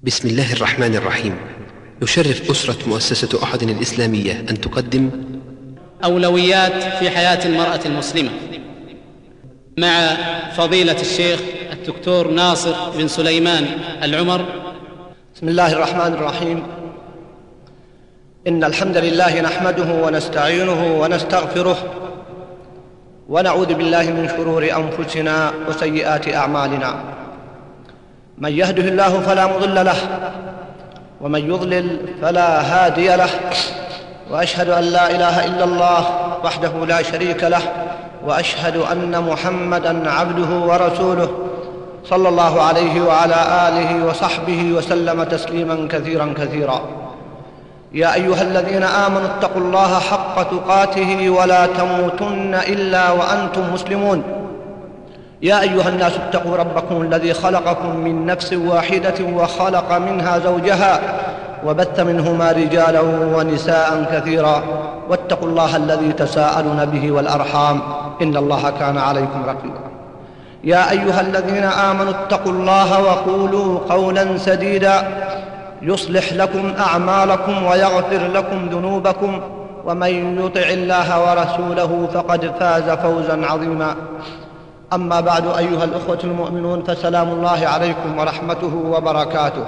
بسم الله الرحمن الرحيم. يشرف أسرة مؤسسة أحد الإسلامية أن تقدم أولويات في حياة المرأة المسلمة مع فضيلة الشيخ الدكتور ناصر بن سليمان العمر. بسم الله الرحمن الرحيم. إن الحمد لله نحمده ونستعينه ونستغفره ونعوذ بالله من شرور أنفسنا وسيئات أعمالنا. من يهده الله فلا مضل له ومن يضلل فلا هادي له، وأشهد أن لا إله إلا الله وحده لا شريك له، وأشهد أن محمدًا عبده ورسوله صلى الله عليه وعلى آله وصحبه وسلم تسليماً كثيراً كثيراً. يا أيها الذين آمنوا اتقوا الله حق تقاته ولا تموتن إلا وأنتم مسلمون. يا أيها الناس اتقوا ربكم الذي خلقكم من نفس واحدة وخلق منها زوجها وبث منهما رجالا ونساء كثيرا، واتقوا الله الذي تساءلون به والأرحام إن الله كان عليكم رقيبا. يا أيها الذين آمنوا اتقوا الله وقولوا قولا سديدا يصلح لكم أعمالكم ويغفر لكم ذنوبكم، ومن يطع الله ورسوله فقد فاز فوزا عظيما. أما بعد، أيها الأخوة المؤمنون، فسلام الله عليكم ورحمته وبركاته.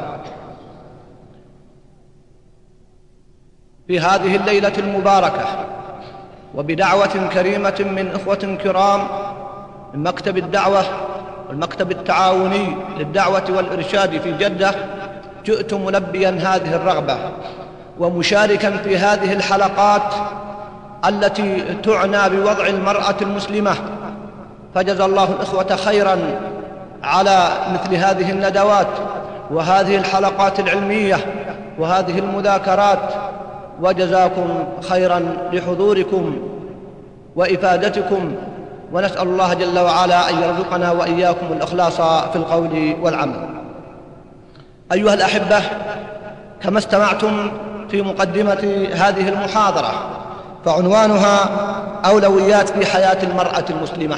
في هذه الليلة المباركة وبدعوة كريمة من إخوة كرام من مكتب الدعوة والمكتب التعاوني للدعوة والإرشاد في جدة، جئت ملبيا هذه الرغبة ومشاركا في هذه الحلقات التي تعنى بوضع المرأة المسلمة. فجزى الله الإخوة خيرا على مثل هذه الندوات وهذه الحلقات العلمية وهذه المذاكرات، وجزاكم خيرا لحضوركم وإفادتكم، ونسأل الله جل وعلا أن يرزقنا وإياكم الإخلاص في القول والعمل. أيها الأحبة، كما استمعتم في مقدمة هذه المحاضرة، فعنوانها أولويات في حياة المرأة المسلمة،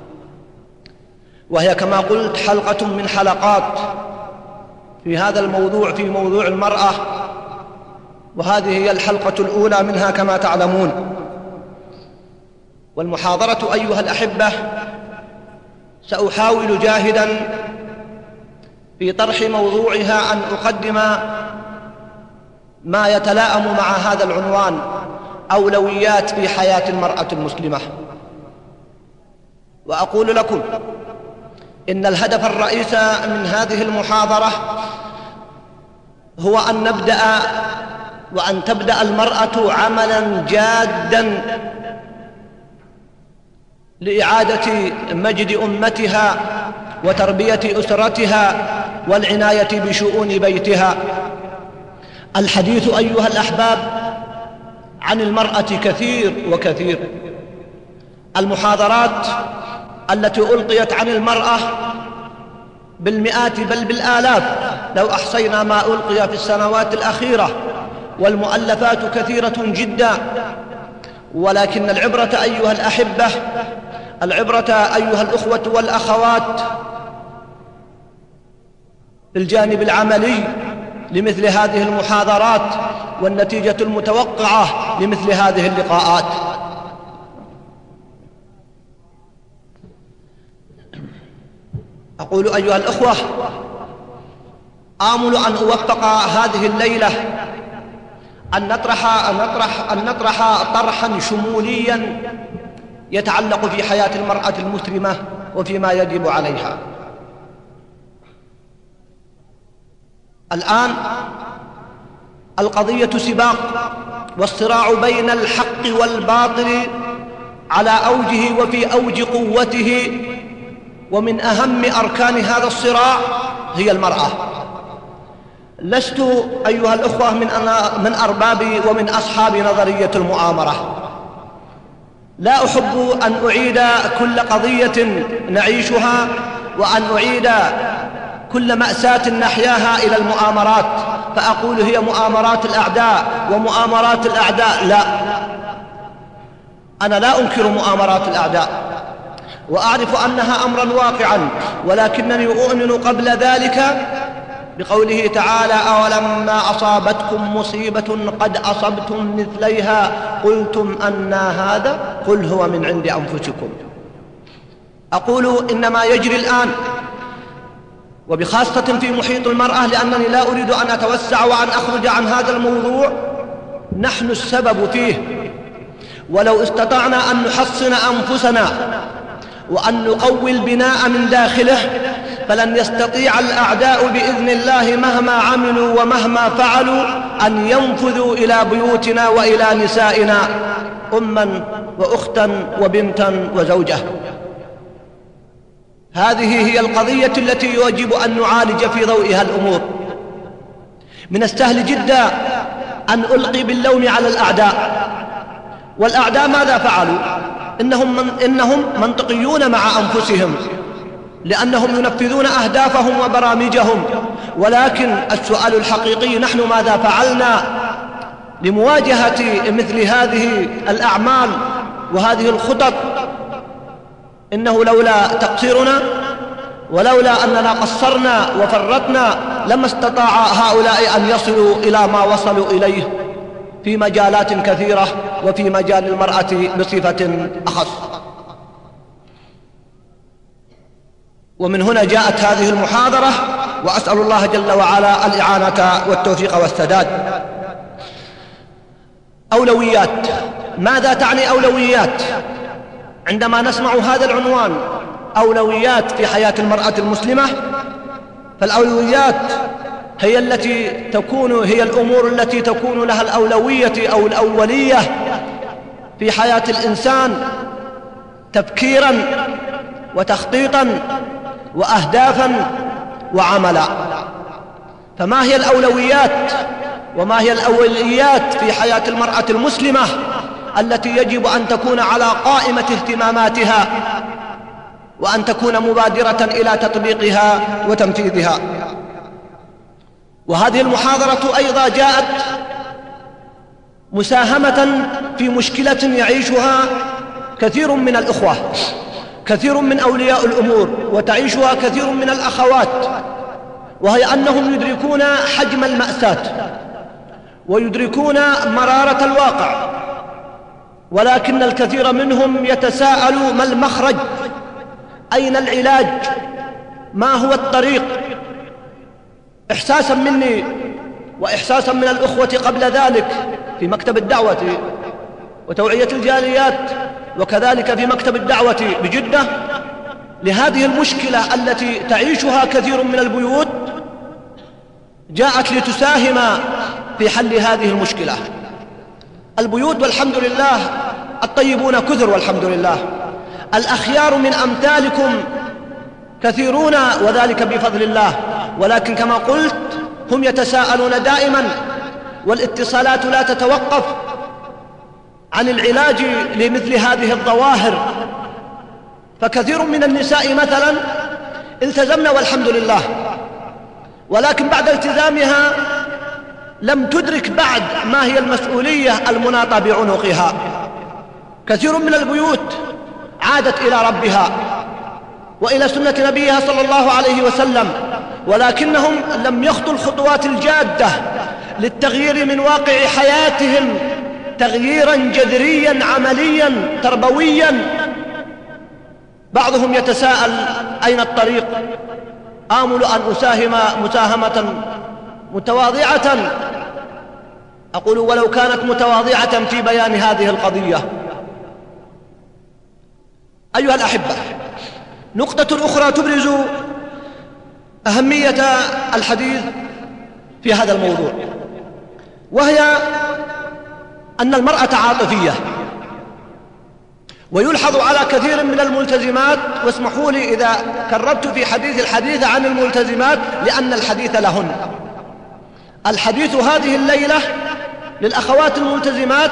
وهي كما قلت حلقة من حلقات في هذا الموضوع، في موضوع المرأة، وهذه هي الحلقة الأولى منها كما تعلمون. والمحاضرة أيها الأحبة سأحاول جاهداً في طرح موضوعها أن أقدم ما يتلائم مع هذا العنوان، أولويات في حياة المرأة المسلمة. وأقول لكم إن الهدف الرئيس من هذه المحاضرة هو أن نبدأ وأن تبدأ المرأة عملاً جاداً لإعادة مجد أمتها وتربية أسرتها والعناية بشؤون بيتها. الحديث أيها الأحباب عن المرأة كثير وكثير. المحاضرات التي ألقيت عن المرأة بالمئات بل بالآلاف لو أحصينا ما ألقي في السنوات الأخيرة، والمؤلفات كثيرة جدا. ولكن العبرة أيها الأحبة، العبرة أيها الأخوة والأخوات بالجانب العملي لمثل هذه المحاضرات والنتيجة المتوقعة لمثل هذه اللقاءات. أقول أيها الأخوة، آمل أن أوفق هذه الليلة أن نطرح طرحا شموليا يتعلق في حياة المرأة المسلمة وفيما يجب عليها. الآن القضية سباق والصراع بين الحق والباطل على أوجه وفي أوج قوته، ومن أهم أركان هذا الصراع هي المرأة. لست أيها الأخوة من أرباب ومن أصحاب نظرية المؤامرة. لا أحب أن أعيد كل قضية نعيشها وأن أعيد كل مأساة نحياها إلى المؤامرات، فأقول هي مؤامرات الأعداء ومؤامرات الأعداء. لا، أنا لا أنكر مؤامرات الأعداء وأعرف أنها أمرا واقعا، ولكنني أؤمن قبل ذلك بقوله تعالى: أولما أصابتكم مصيبة قد أصبتم مثليها قلتم أنى هذا قل هو من عند أنفسكم. أقول إنما يجري الآن، وبخاصة في محيط المرأة، لأنني لا أريد أن أتوسع وأن أخرج عن هذا الموضوع، نحن السبب فيه. ولو استطعنا أن نحصن أنفسنا وأن نقوي البناء من داخله فلن يستطيع الأعداء بإذن الله مهما عملوا ومهما فعلوا أن ينفذوا إلى بيوتنا وإلى نسائنا أما وأختا وبنتا وزوجة. هذه هي القضية التي يجب أن نعالج في ضوئها الأمور. من السهل جدا أن ألقي باللوم على الأعداء، والأعداء ماذا فعلوا؟ إنهم منطقيون مع أنفسهم، لأنهم ينفذون أهدافهم وبرامجهم. ولكن السؤال الحقيقي: نحن ماذا فعلنا لمواجهة مثل هذه الأعمال وهذه الخطط؟ إنه لولا تقصيرنا ولولا أننا قصرنا وفرطنا لما استطاع هؤلاء أن يصلوا إلى ما وصلوا إليه في مجالات كثيرة، وفي مجال المرأة بصفة أخص. ومن هنا جاءت هذه المحاضرة، وأسأل الله جل وعلا الإعانة والتوفيق والسداد. أولويات. ماذا تعني أولويات؟ عندما نسمع هذا العنوان، أولويات في حياة المرأة المسلمة، فالأولويات هي الأمور التي تكون لها الأولوية أو الأولية في حياة الإنسان تفكيرا وتخطيطا وأهدافا وعملا. فما هي الأولويات وما هي الأوليات في حياة المرأة المسلمة التي يجب أن تكون على قائمة اهتماماتها وأن تكون مبادرة إلى تطبيقها وتنفيذها؟ وهذه المحاضرة أيضا جاءت مساهمة في مشكلة يعيشها كثير من الإخوة، كثير من أولياء الأمور، وتعيشها كثير من الأخوات، وهي أنهم يدركون حجم المأساة ويدركون مرارة الواقع، ولكن الكثير منهم يتساءل: ما المخرج؟ أين العلاج؟ ما هو الطريق؟ إحساسا مني وإحساسا من الأخوة قبل ذلك في مكتب الدعوة وتوعية الجاليات، وكذلك في مكتب الدعوة بجدة، لهذه المشكلة التي تعيشها كثير من البيوت، جاءت لتساهم في حل هذه المشكلة. البيوت والحمد لله الطيبون كثر والحمد لله، الأخيار من أمثالكم كثيرون وذلك بفضل الله، ولكن كما قلت هم يتساءلون دائما، والاتصالات لا تتوقف عن العلاج لمثل هذه الظواهر. فكثير من النساء مثلا التزمنا والحمد لله، ولكن بعد التزامها لم تدرك بعد ما هي المسؤولية المناطة بعنقها. كثير من البيوت عادت إلى ربها وإلى سنة نبيها صلى الله عليه وسلم، ولكنهم لم يخطوا الخطوات الجادة للتغيير من واقع حياتهم تغييرا جذريا عمليا تربويا. بعضهم يتساءل: أين الطريق؟ آمل أن أساهم مساهمة متواضعة. أقول: ولو كانت متواضعة في بيان هذه القضية. أيها الأحبة، نقطة أخرى تبرز أهمية الحديث في هذا الموضوع، وهي أن المرأة عاطفية، ويلحظ على كثير من الملتزمات، واسمحوا لي إذا كررت في الحديث عن الملتزمات لأن الحديث لهن. الحديث هذه الليلة للأخوات الملتزمات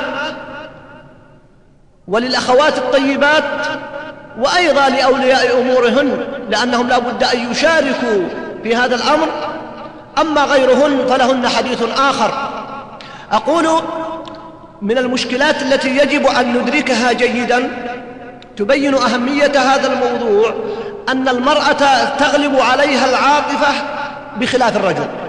وللأخوات الطيبات، وأيضا لأولياء أمورهن، لأنهم لا بد أن يشاركوا في هذا الأمر. أما غيرهن فلهن حديث آخر. أقول: من المشكلات التي يجب أن ندركها جيدا تبين أهمية هذا الموضوع أن المرأة تغلب عليها العاطفة بخلاف الرجل.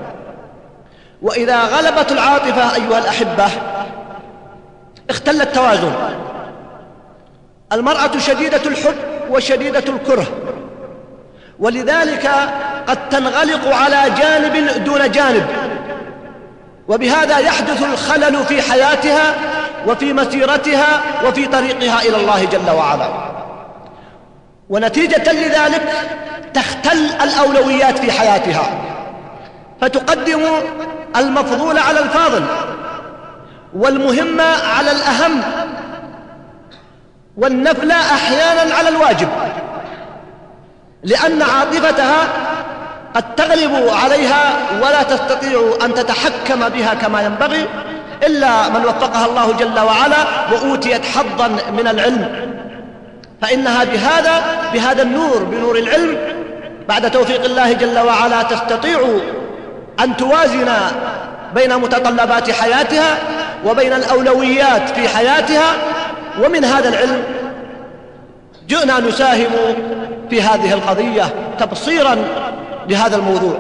وإذا غلبت العاطفة أيها الأحبة اختل التوازن. المرأة شديدة الحب وشديدة الكره، ولذلك قد تنغلق على جانب دون جانب، وبهذا يحدث الخلل في حياتها وفي مسيرتها وفي طريقها إلى الله جل وعلا. ونتيجة لذلك تختل الأولويات في حياتها، فتقدم المفضول على الفاضل، والمهم على الأهم، والنفل أحيانا على الواجب، لأن عاطفتها قد تغلب عليها ولا تستطيع أن تتحكم بها كما ينبغي إلا من وفقها الله جل وعلا وأوتيت حظا من العلم، فإنها بهذا النور، بنور العلم بعد توفيق الله جل وعلا، تستطيع أن توازن بين متطلبات حياتها وبين الأولويات في حياتها. ومن هذا العلم جئنا نساهم في هذه القضية تبصيرا لهذا الموضوع.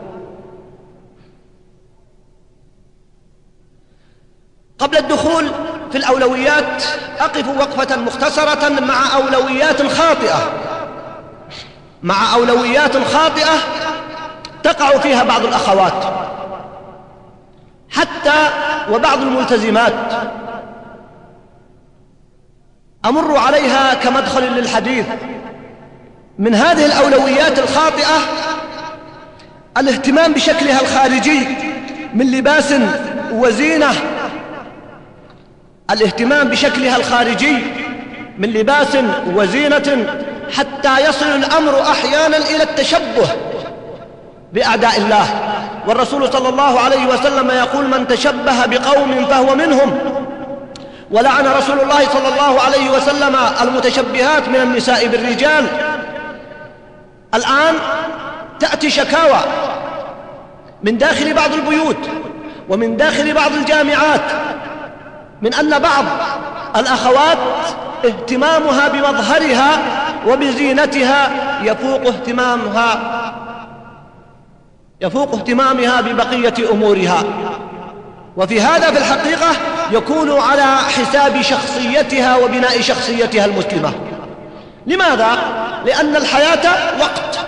قبل الدخول في الأولويات أقف وقفة مختصرة مع أولويات خاطئة تقع فيها بعض الأخوات حتى وبعض الملتزمات، أمر عليها كمدخل للحديث. من هذه الأولويات الخاطئة الاهتمام بشكلها الخارجي من لباس وزينة، الاهتمام بشكلها الخارجي من لباس وزينة، حتى يصل الأمر أحيانا إلى التشبه بأعداء الله. والرسول صلى الله عليه وسلم يقول: من تشبه بقوم فهو منهم. ولعن رسول الله صلى الله عليه وسلم المتشبهات من النساء بالرجال. الآن تأتي شكاوى من داخل بعض البيوت ومن داخل بعض الجامعات من أن بعض الأخوات اهتمامها بمظهرها وبزينتها يفوق اهتمامها ببقية أمورها، وفي هذا في الحقيقة يكون على حساب شخصيتها وبناء شخصيتها المسلمة. لماذا؟ لأن الحياة وقت،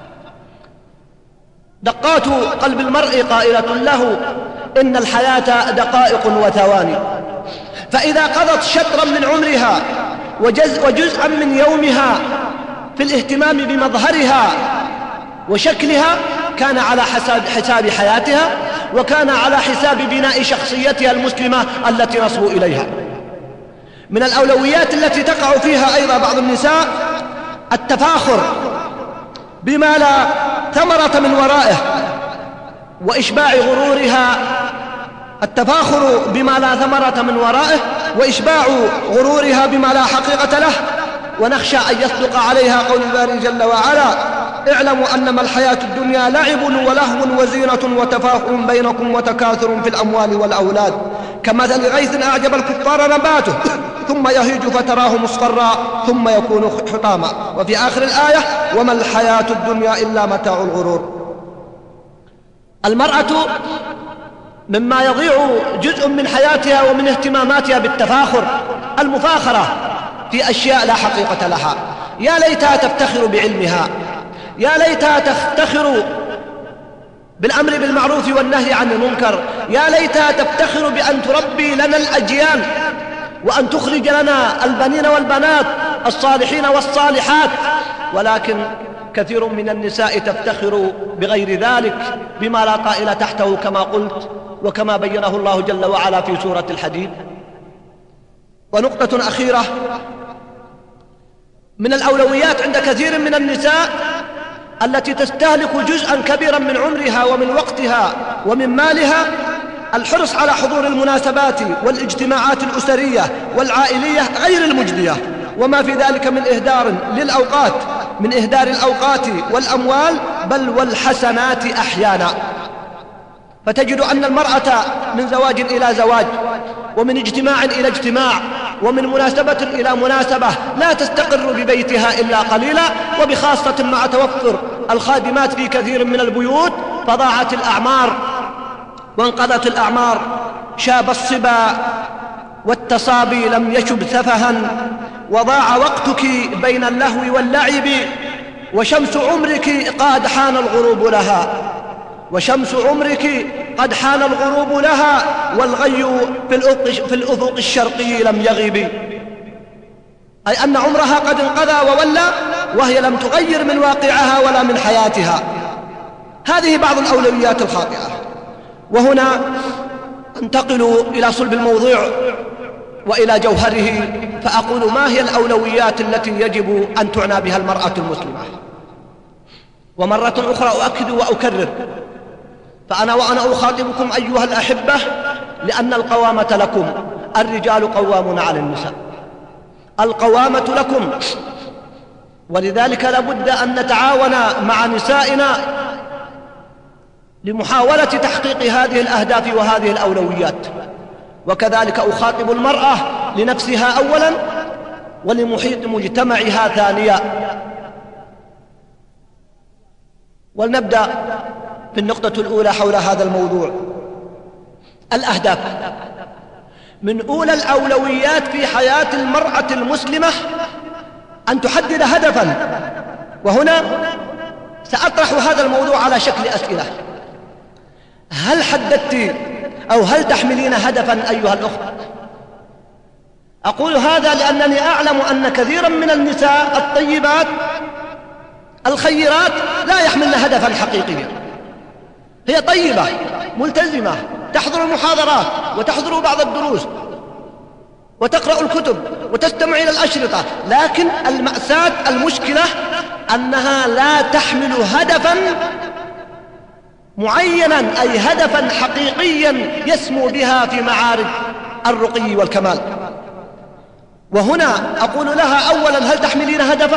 دقات قلب المرء قائلة له: إن الحياة دقائق وثواني. فإذا قضت شطرا من عمرها وجزءا من يومها في الاهتمام بمظهرها وشكلها، كان على حساب حياتها، وكان على حساب بناء شخصيتها المسلمة التي نصبو إليها. من الأولويات التي تقع فيها أيضا بعض النساء التفاخر بما لا ثمرة من ورائه وإشباع غرورها، التفاخر بما لا ثمرة من ورائه وإشباع غرورها بما لا حقيقة له. ونخشى أن يصدق عليها قول الباري جل وعلا: اعلموا أنما الحياة الدنيا لعب ولهو وزينة وتفاخر بينكم وتكاثر في الأموال والأولاد كمثل غيث أعجب الكفار نباته ثم يهيج فتراه مصفرا ثم يكون حطاما. وفي آخر الآية: وما الحياة الدنيا إلا متاع الغرور. المرأة مما يضيع جزء من حياتها ومن اهتماماتها بالتفاخر، المفاخرة في أشياء لا حقيقة لها. يا ليتها تفتخر بعلمها، يا ليتها تفتخر بالأمر بالمعروف والنهي عن المنكر، يا ليتها تفتخر بأن تربي لنا الأجيال وأن تخرج لنا البنين والبنات الصالحين والصالحات. ولكن كثير من النساء تفتخر بغير ذلك، بما لا طائل تحته كما قلت وكما بينه الله جل وعلا في سورة الحديد. ونقطة أخيرة من الأولويات عند كثير من النساء التي تستهلك جزءا كبيرا من عمرها ومن وقتها ومن مالها، الحرص على حضور المناسبات والاجتماعات الأسرية والعائلية غير المجدية، وما في ذلك من إهدار للأوقات، من إهدار الأوقات والأموال بل والحسنات أحيانا. فتجد أن المرأة من زواج إلى زواج ومن اجتماع إلى اجتماع ومن مناسبة إلى مناسبة لا تستقر ببيتها إلا قليلا، وبخاصة مع توفر الخادمات في كثير من البيوت فضاعت الأعمار وانقضت الأعمار، شاب الصبا والتصابي لم يشب سفها، وضاع وقتك بين اللهو واللعب، وشمس عمرك قد حان الغروب لها، وشمس عمرك قد حان الغروب لها، والغي في الأفق الشرقي لم يغب، أي أن عمرها قد انقضى وولى وهي لم تغير من واقعها ولا من حياتها. هذه بعض الأولويات الخاطئة. وهنا انتقل إلى صلب الموضوع وإلى جوهره، فأقول ما هي الأولويات التي يجب أن تعنى بها المرأة المسلمة. ومرة أخرى أؤكد وأكرر، فأنا وأنا أخاطبكم أيها الأحبة لأن القوامة لكم، الرجال قوامون على النساء، القوامة لكم، ولذلك لابد أن نتعاون مع نسائنا لمحاولة تحقيق هذه الأهداف وهذه الأولويات. وكذلك أخاطب المرأة لنفسها أولا ولمحيط مجتمعها ثانيا. ولنبدأ بالنقطة الأولى حول هذا الموضوع، الأهداف. من أولى الأولويات في حياة المرأة المسلمة أن تحدد هدفا، وهنا سأطرح هذا الموضوع على شكل أسئلة. هل حددت أو هل تحملين هدفا أيها الأخت؟ أقول هذا لأنني أعلم أن كثيرا من النساء الطيبات الخيرات لا يحملن هدفا حقيقيا. هي طيبة ملتزمة، تحضر المحاضرات وتحضر بعض الدروس وتقرأ الكتب وتستمع إلى الأشرطة، لكن المأساة المشكلة أنها لا تحمل هدفا معينا، أي هدفا حقيقيا يسمو بها في معارج الرقي والكمال. وهنا أقول لها أولا هل تحملين هدفا؟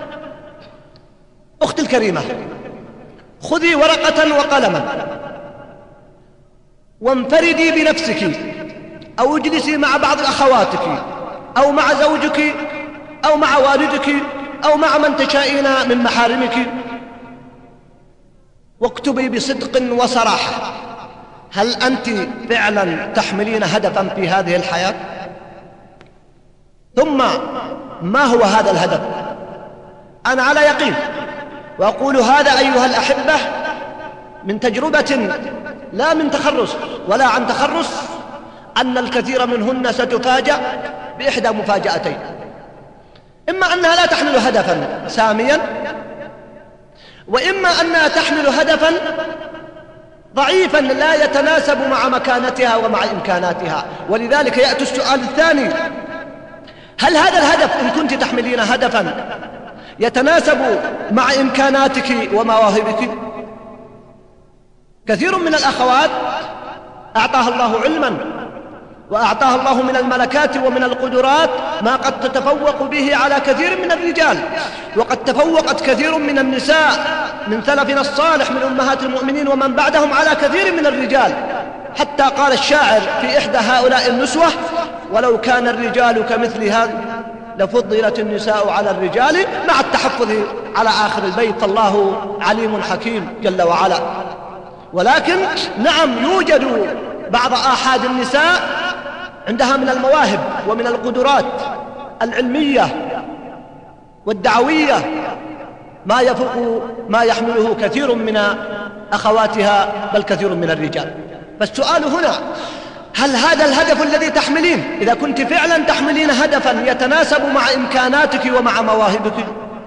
أختي الكريمة، خذي ورقة وقلما وانفردي بنفسك أو اجلسي مع بعض أخواتك أو مع زوجك أو مع والدك أو مع من تشائين من محارمك، واكتبي بصدق وصراحة هل أنت فعلا تحملين هدفا في هذه الحياة؟ ثم ما هو هذا الهدف؟ أنا على يقين وأقول هذا أيها الأحبة من تجربة لا من تخرص ولا عن تخرص، أن الكثير منهن ستفاجأ بإحدى مفاجأتين: إما أنها لا تحمل هدفا ساميا، وإما أنها تحمل هدفا ضعيفا لا يتناسب مع مكانتها ومع إمكاناتها. ولذلك يأتي السؤال الثاني: هل هذا الهدف إن كنت تحملين هدفا يتناسب مع إمكاناتك ومواهبك؟ كثير من الأخوات أعطاها الله علما وأعطاها الله من الملكات ومن القدرات ما قد تتفوق به على كثير من الرجال، وقد تفوقت كثير من النساء من سلفنا الصالح من أمهات المؤمنين ومن بعدهم على كثير من الرجال، حتى قال الشاعر في إحدى هؤلاء النسوة: ولو كان الرجال كمثل هذا لفضلت النساء على الرجال مع التحفظ على آخر البيت، فالله عليم حكيم جل وعلا. ولكن نعم، يوجد بعض آحاد النساء عندها من المواهب ومن القدرات العلمية والدعوية ما يفوق ما يحمله كثير من أخواتها بل كثير من الرجال. فالسؤال هنا: هل هذا الهدف الذي تحملين، إذا كنت فعلا تحملين هدفا يتناسب مع إمكاناتك ومع مواهبك؟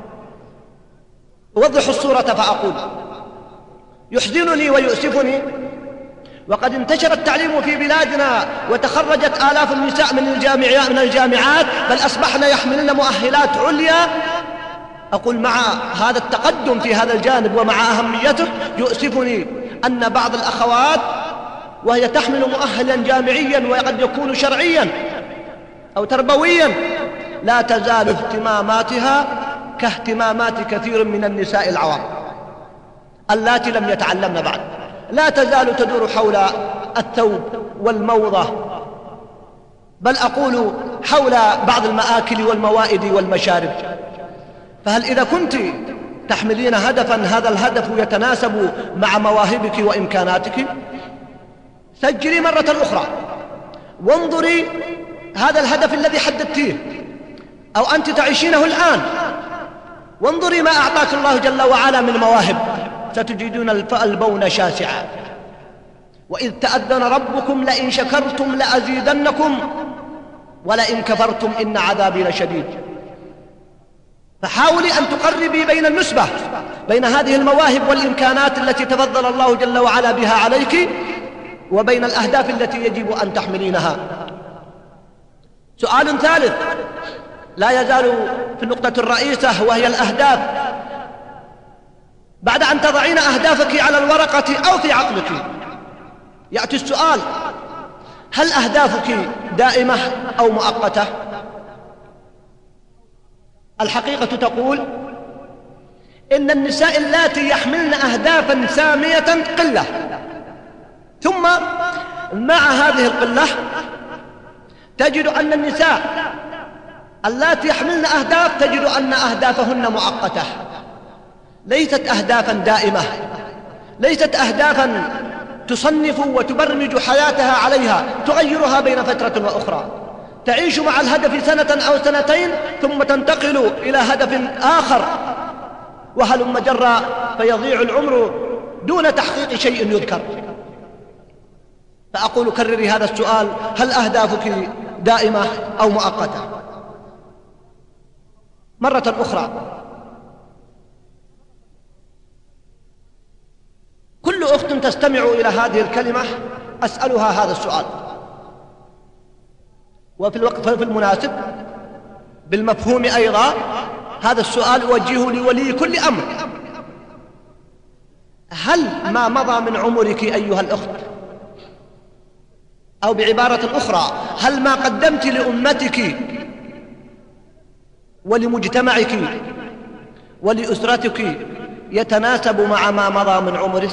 أوضح الصورة فأقول: يحزنني ويؤسفني وقد انتشر التعليم في بلادنا وتخرجت آلاف النساء من الجامعات بل أصبحن يحملن مؤهلات عليا. أقول مع هذا التقدم في هذا الجانب ومع أهميته يؤسفني أن بعض الأخوات وهي تحمل مؤهلا جامعيا وقد يكون شرعيا أو تربويا لا تزال اهتماماتها كاهتمامات كثير من النساء العوام اللاتي لم يتعلمن بعد، لا تزال تدور حول الثوب والموضة، بل أقول حول بعض المآكل والموائد والمشارب. فهل إذا كنت تحملين هدفا هذا الهدف يتناسب مع مواهبك وإمكاناتك؟ سجلي مرة أخرى وانظري هذا الهدف الذي حددتيه أو أنت تعيشينه الآن، وانظري ما أعطاك الله جل وعلا من مواهب، ستجدون البون شاسعا. وإذ تأذن ربكم لئن شكرتم لأزيدنكم ولئن كفرتم إن عذابي لشديد. فحاولي أن تقربي بين النسبة بين هذه المواهب والإمكانات التي تفضل الله جل وعلا بها عليك وبين الأهداف التي يجب أن تحملينها. سؤال ثالث لا يزال في النقطة الرئيسة وهي الأهداف. بعد أن تضعين أهدافك على الورقة أو في عقلك يأتي السؤال: هل أهدافك دائمة أو مؤقتة؟ الحقيقة تقول إن النساء اللاتي يحملن أهدافا سامية قلة، ثم مع هذه القلة تجد أن النساء اللاتي يحملن أهداف تجد أن أهدافهن مؤقتة، ليست أهدافا دائمة، ليست أهدافا تصنف وتبرمج حياتها عليها، تغيرها بين فترة وأخرى، تعيش مع الهدف سنة أو سنتين ثم تنتقل إلى هدف آخر، وهلم جرا فيضيع العمر دون تحقيق شيء يذكر. فأقول كرري هذا السؤال: هل أهدافك دائمة أو مؤقتة؟ مرة أخرى، كل أخت تستمع إلى هذه الكلمة أسألها هذا السؤال، وفي الوقت المناسب بالمفهوم أيضا هذا السؤال أوجهه لولي كل أمر: هل ما مضى من عمرك أيها الأخت، أو بعبارة أخرى هل ما قدمت لأمتك ولمجتمعك ولأسرتك يتناسب مع ما مضى من عمرك؟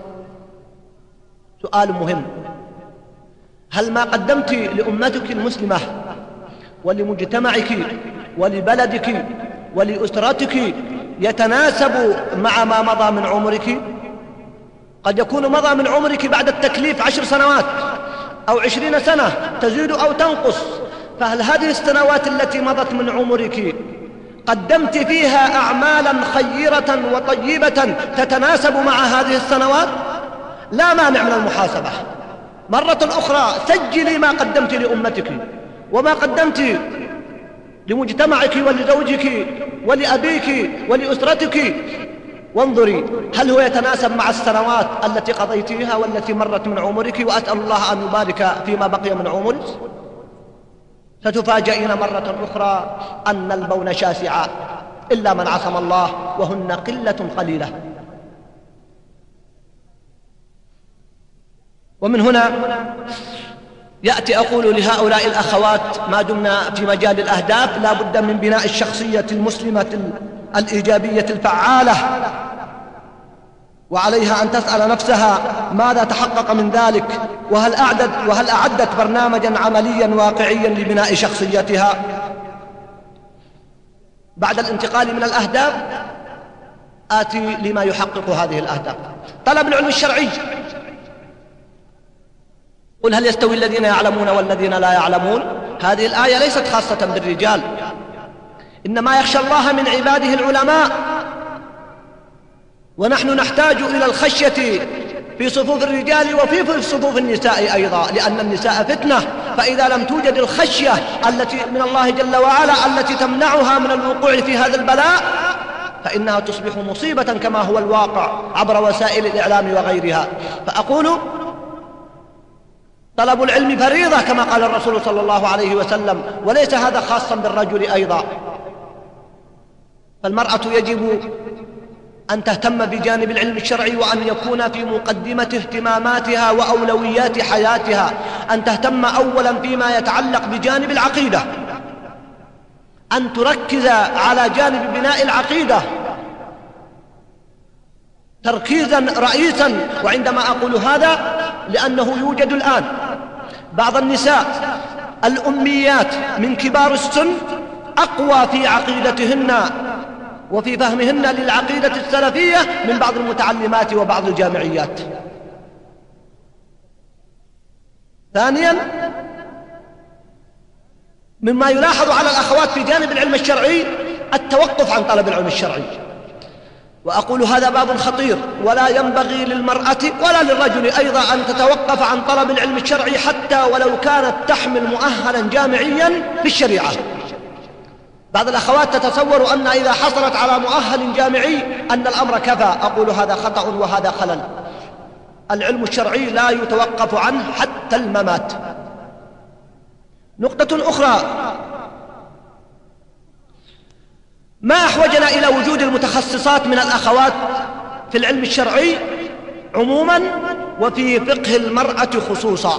سؤال مهم. هل ما قدمت لأمتك المسلمة ولمجتمعك ولبلدك ولأسرتك يتناسب مع ما مضى من عمرك؟ قد يكون مضى من عمرك بعد التكليف 10 سنوات أو 20 سنة، تزيد أو تنقص، فهل هذه السنوات التي مضت من عمرك قدمت فيها أعمالا خيرة وطيبة تتناسب مع هذه السنوات؟ لا مانع من المحاسبة. مرة أخرى سجلي ما قدمت لأمتك وما قدمت لمجتمعك ولزوجك ولأبيك ولأسرتك، وانظري هل هو يتناسب مع السنوات التي قضيتيها والتي مرت من عمرك، وأسأل الله أن يبارك فيما بقي من عمرك. ستفاجئين مرة أخرى أن البون شاسعا إلا من عصم الله، وهن قلة قليلة. ومن هنا يأتي أقول لهؤلاء الأخوات ما دمنا في مجال الأهداف لا بد من بناء الشخصية المسلمة الإيجابية الفعالة، وعليها أن تسأل نفسها ماذا تحقق من ذلك، وهل أعدت برنامجا عمليا واقعيا لبناء شخصيتها. بعد الانتقال من الأهداف آتي لما يحقق هذه الأهداف. طلب العلم الشرعي. قل هل يستوي الذين يعلمون والذين لا يعلمون؟ هذه الآية ليست خاصة بالرجال، إنما يخشى الله من عباده العلماء، ونحن نحتاج إلى الخشية في صفوف الرجال وفي صفوف النساء أيضا، لأن النساء فتنة، فإذا لم توجد الخشية التي من الله جل وعلا التي تمنعها من الوقوع في هذا البلاء فإنها تصبح مصيبة كما هو الواقع عبر وسائل الإعلام وغيرها. فأقول طلب العلم فريضة كما قال الرسول صلى الله عليه وسلم، وليس هذا خاصا بالرجل أيضا. فالمرأة يجب أن تهتم بجانب العلم الشرعي، وأن يكون في مقدمة اهتماماتها وأولويات حياتها، أن تهتم أولا فيما يتعلق بجانب العقيدة، أن تركز على جانب بناء العقيدة تركيزا رئيسا. وعندما أقول هذا لأنه يوجد الآن بعض النساء الأميات من كبار السن أقوى في عقيدتهن وفي فهمهن للعقيدة السلفية من بعض المتعلمات وبعض الجامعيات. ثانيا، مما يلاحظ على الأخوات في جانب العلم الشرعي التوقف عن طلب العلم الشرعي. وأقول هذا باب خطير، ولا ينبغي للمرأة ولا للرجل أيضا أن تتوقف عن طلب العلم الشرعي حتى ولو كانت تحمل مؤهلا جامعيا في الشريعة. بعض الأخوات تتصور أن إذا حصلت على مؤهل جامعي أن الأمر كفى. أقول هذا خطأ وهذا خلل. العلم الشرعي لا يتوقف عنه حتى الممات. نقطة أخرى، ما أحوجنا إلى وجود المتخصصات من الأخوات في العلم الشرعي عموما وفي فقه المرأة خصوصا.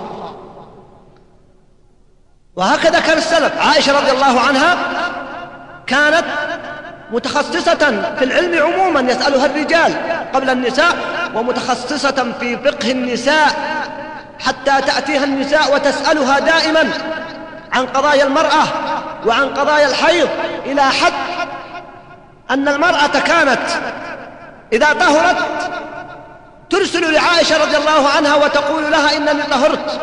وهكذا كان السلف. عائشة رضي الله عنها كانت متخصصة في العلم عموما يسألها الرجال قبل النساء، ومتخصصة في فقه النساء حتى تأتيها النساء وتسألها دائما عن قضايا المرأة وعن قضايا الحيض، إلى حد أن المرأة كانت إذا طهرت ترسل لعائشة رضي الله عنها وتقول لها إنني طهرت،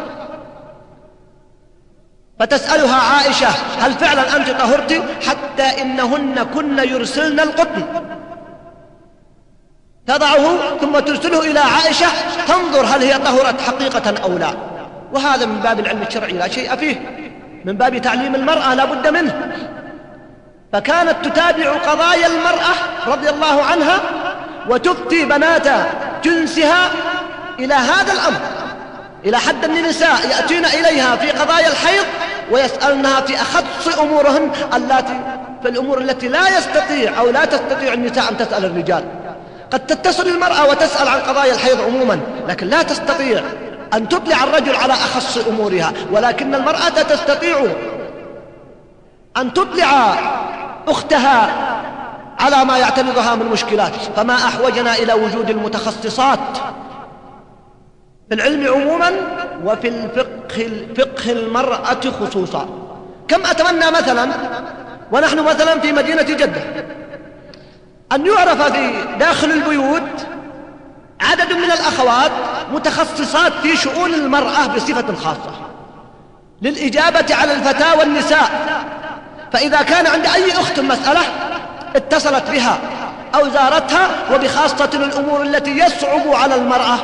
فتسألها عائشة هل فعلا أنت طهرت؟ حتى إنهن كن يرسلن القطن تضعه ثم ترسله إلى عائشة تنظر هل هي طهرت حقيقة أو لا. وهذا من باب العلم الشرعي لا شيء فيه، من باب تعليم المرأة لا بد منه. فكانت تتابع قضايا المرأة رضي الله عنها وتفتي بنات جنسها إلى هذا الأمر، إلى حد أن النساء يأتين إليها في قضايا الحيض ويسألنها في أخص أمورهن التي في الأمور التي لا يستطيع أو لا تستطيع النساء أن تسأل الرجال. قد تتصل المرأة وتسأل عن قضايا الحيض عموما، لكن لا تستطيع أن تطلع الرجل على أخص أمورها، ولكن المرأة تستطيع أن تطلع أختها على ما يعترضها من مشكلات. فما أحوجنا إلى وجود المتخصصات في العلم عموما وفي فقه المرأة خصوصا. كم أتمنى مثلا ونحن مثلا في مدينة جدة أن يعرف في داخل البيوت عدد من الأخوات متخصصات في شؤون المرأة بصفة خاصة للإجابة على الفتاوى والنساء. فإذا كان عند أي أخت مسألة اتصلت بها أو زارتها، وبخاصة الأمور التي يصعب على المرأة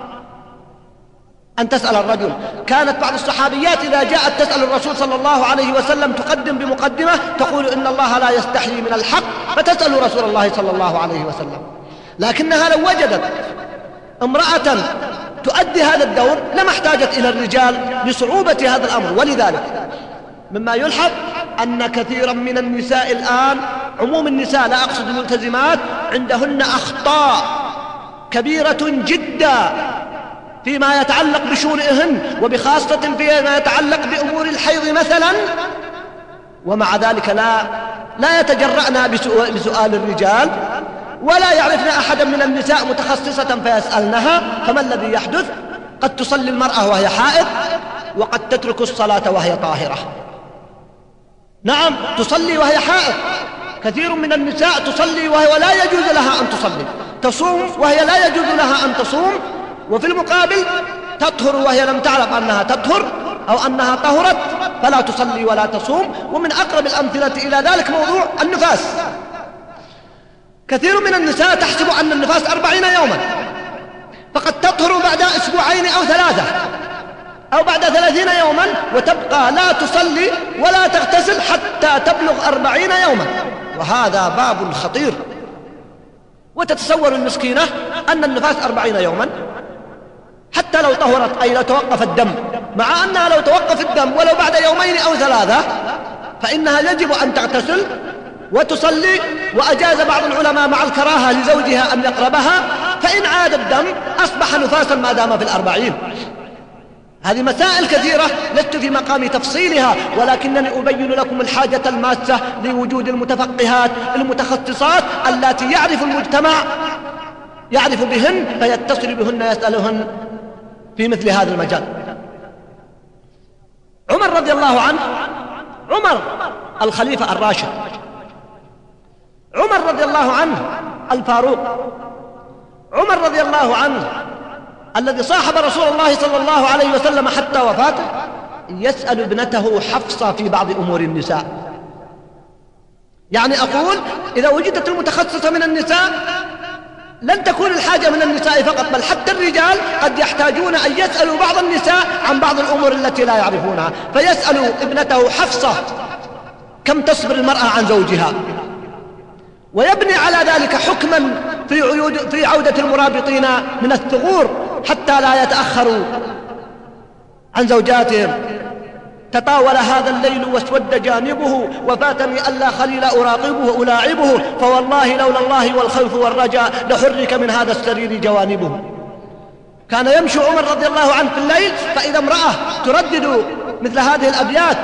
أن تسأل الرجل. كانت بعض الصحابيات إذا جاءت تسأل الرسول صلى الله عليه وسلم تقدم بمقدمة تقول إن الله لا يستحيي من الحق، فتسأل رسول الله صلى الله عليه وسلم. لكنها لو وجدت امرأة تؤدي هذا الدور لما احتاجت إلى الرجال لصعوبة هذا الأمر. ولذلك مما يلحظ أن كثيرا من النساء الآن، عموم النساء لا أقصد الملتزمات، عندهن أخطاء كبيرة جدا فيما يتعلق بشؤونهن، وبخاصة فيما يتعلق بأمور الحيض مثلا، ومع ذلك لا يتجرأن بسؤال الرجال، ولا يعرفن أحدا من النساء متخصصة فيسألنها. فما الذي يحدث؟ قد تصلي المرأة وهي حائض، وقد تترك الصلاة وهي طاهرة. نعم، تصلي وهي حائض. كثير من النساء تصلي وهي لا يجوز لها أن تصلي، تصوم وهي لا يجوز لها أن تصوم، وفي المقابل تطهر وهي لم تعرف أنها تطهر أو أنها طهرت فلا تصلي ولا تصوم. ومن أقرب الأمثلة إلى ذلك موضوع النفاس. كثير من النساء تحسب أن النفاس 40 يوما، فقد تطهر بعد 2 أو 3 أو بعد 30 يوما، وتبقى لا تصلي ولا تغتسل حتى تبلغ 40 يوما، وهذا باب خطير. وتتصور المسكينة أن النفاس 40 يوما حتى لو طهرت، أي لو توقف الدم، مع أنها لو توقف الدم ولو بعد 2 أو 3 فإنها يجب أن تغتسل وتصلي. وأجاز بعض العلماء مع الكراهة لزوجها أن يقربها، فإن عاد الدم أصبح نفاسا ما دام في 40. هذه مسائل كثيرة لست في مقام تفصيلها، ولكنني أبين لكم الحاجة الماسة لوجود المتفقهات المتخصصات التي يعرف المجتمع يعرف بهن فيتصل بهن يسألهن في مثل هذا المجال. عمر رضي الله عنه، عمر الخليفة الراشد، عمر رضي الله عنه الفاروق، عمر رضي الله عنه الذي صاحب رسول الله صلى الله عليه وسلم حتى وفاته يسأل ابنته حفصة في بعض أمور النساء. يعني أقول إذا وجدت المتخصصة من النساء لن تكون الحاجة من النساء فقط، بل حتى الرجال قد يحتاجون أن يسألوا بعض النساء عن بعض الأمور التي لا يعرفونها، فيسأل ابنته حفصة كم تصبر المرأة عن زوجها، ويبني على ذلك حكما في عودة المرابطين من الثغور حتى لا يتأخروا عن زوجاتهم. تطاول هذا الليل واسود جانبه، وفاتني ألا خليل أراقبه ألاعبه، فوالله لولا الله والخوف والرجاء لحرك من هذا السرير جوانبه. كان يمشي عمر رضي الله عنه في الليل فإذا امرأة تردد مثل هذه الأبيات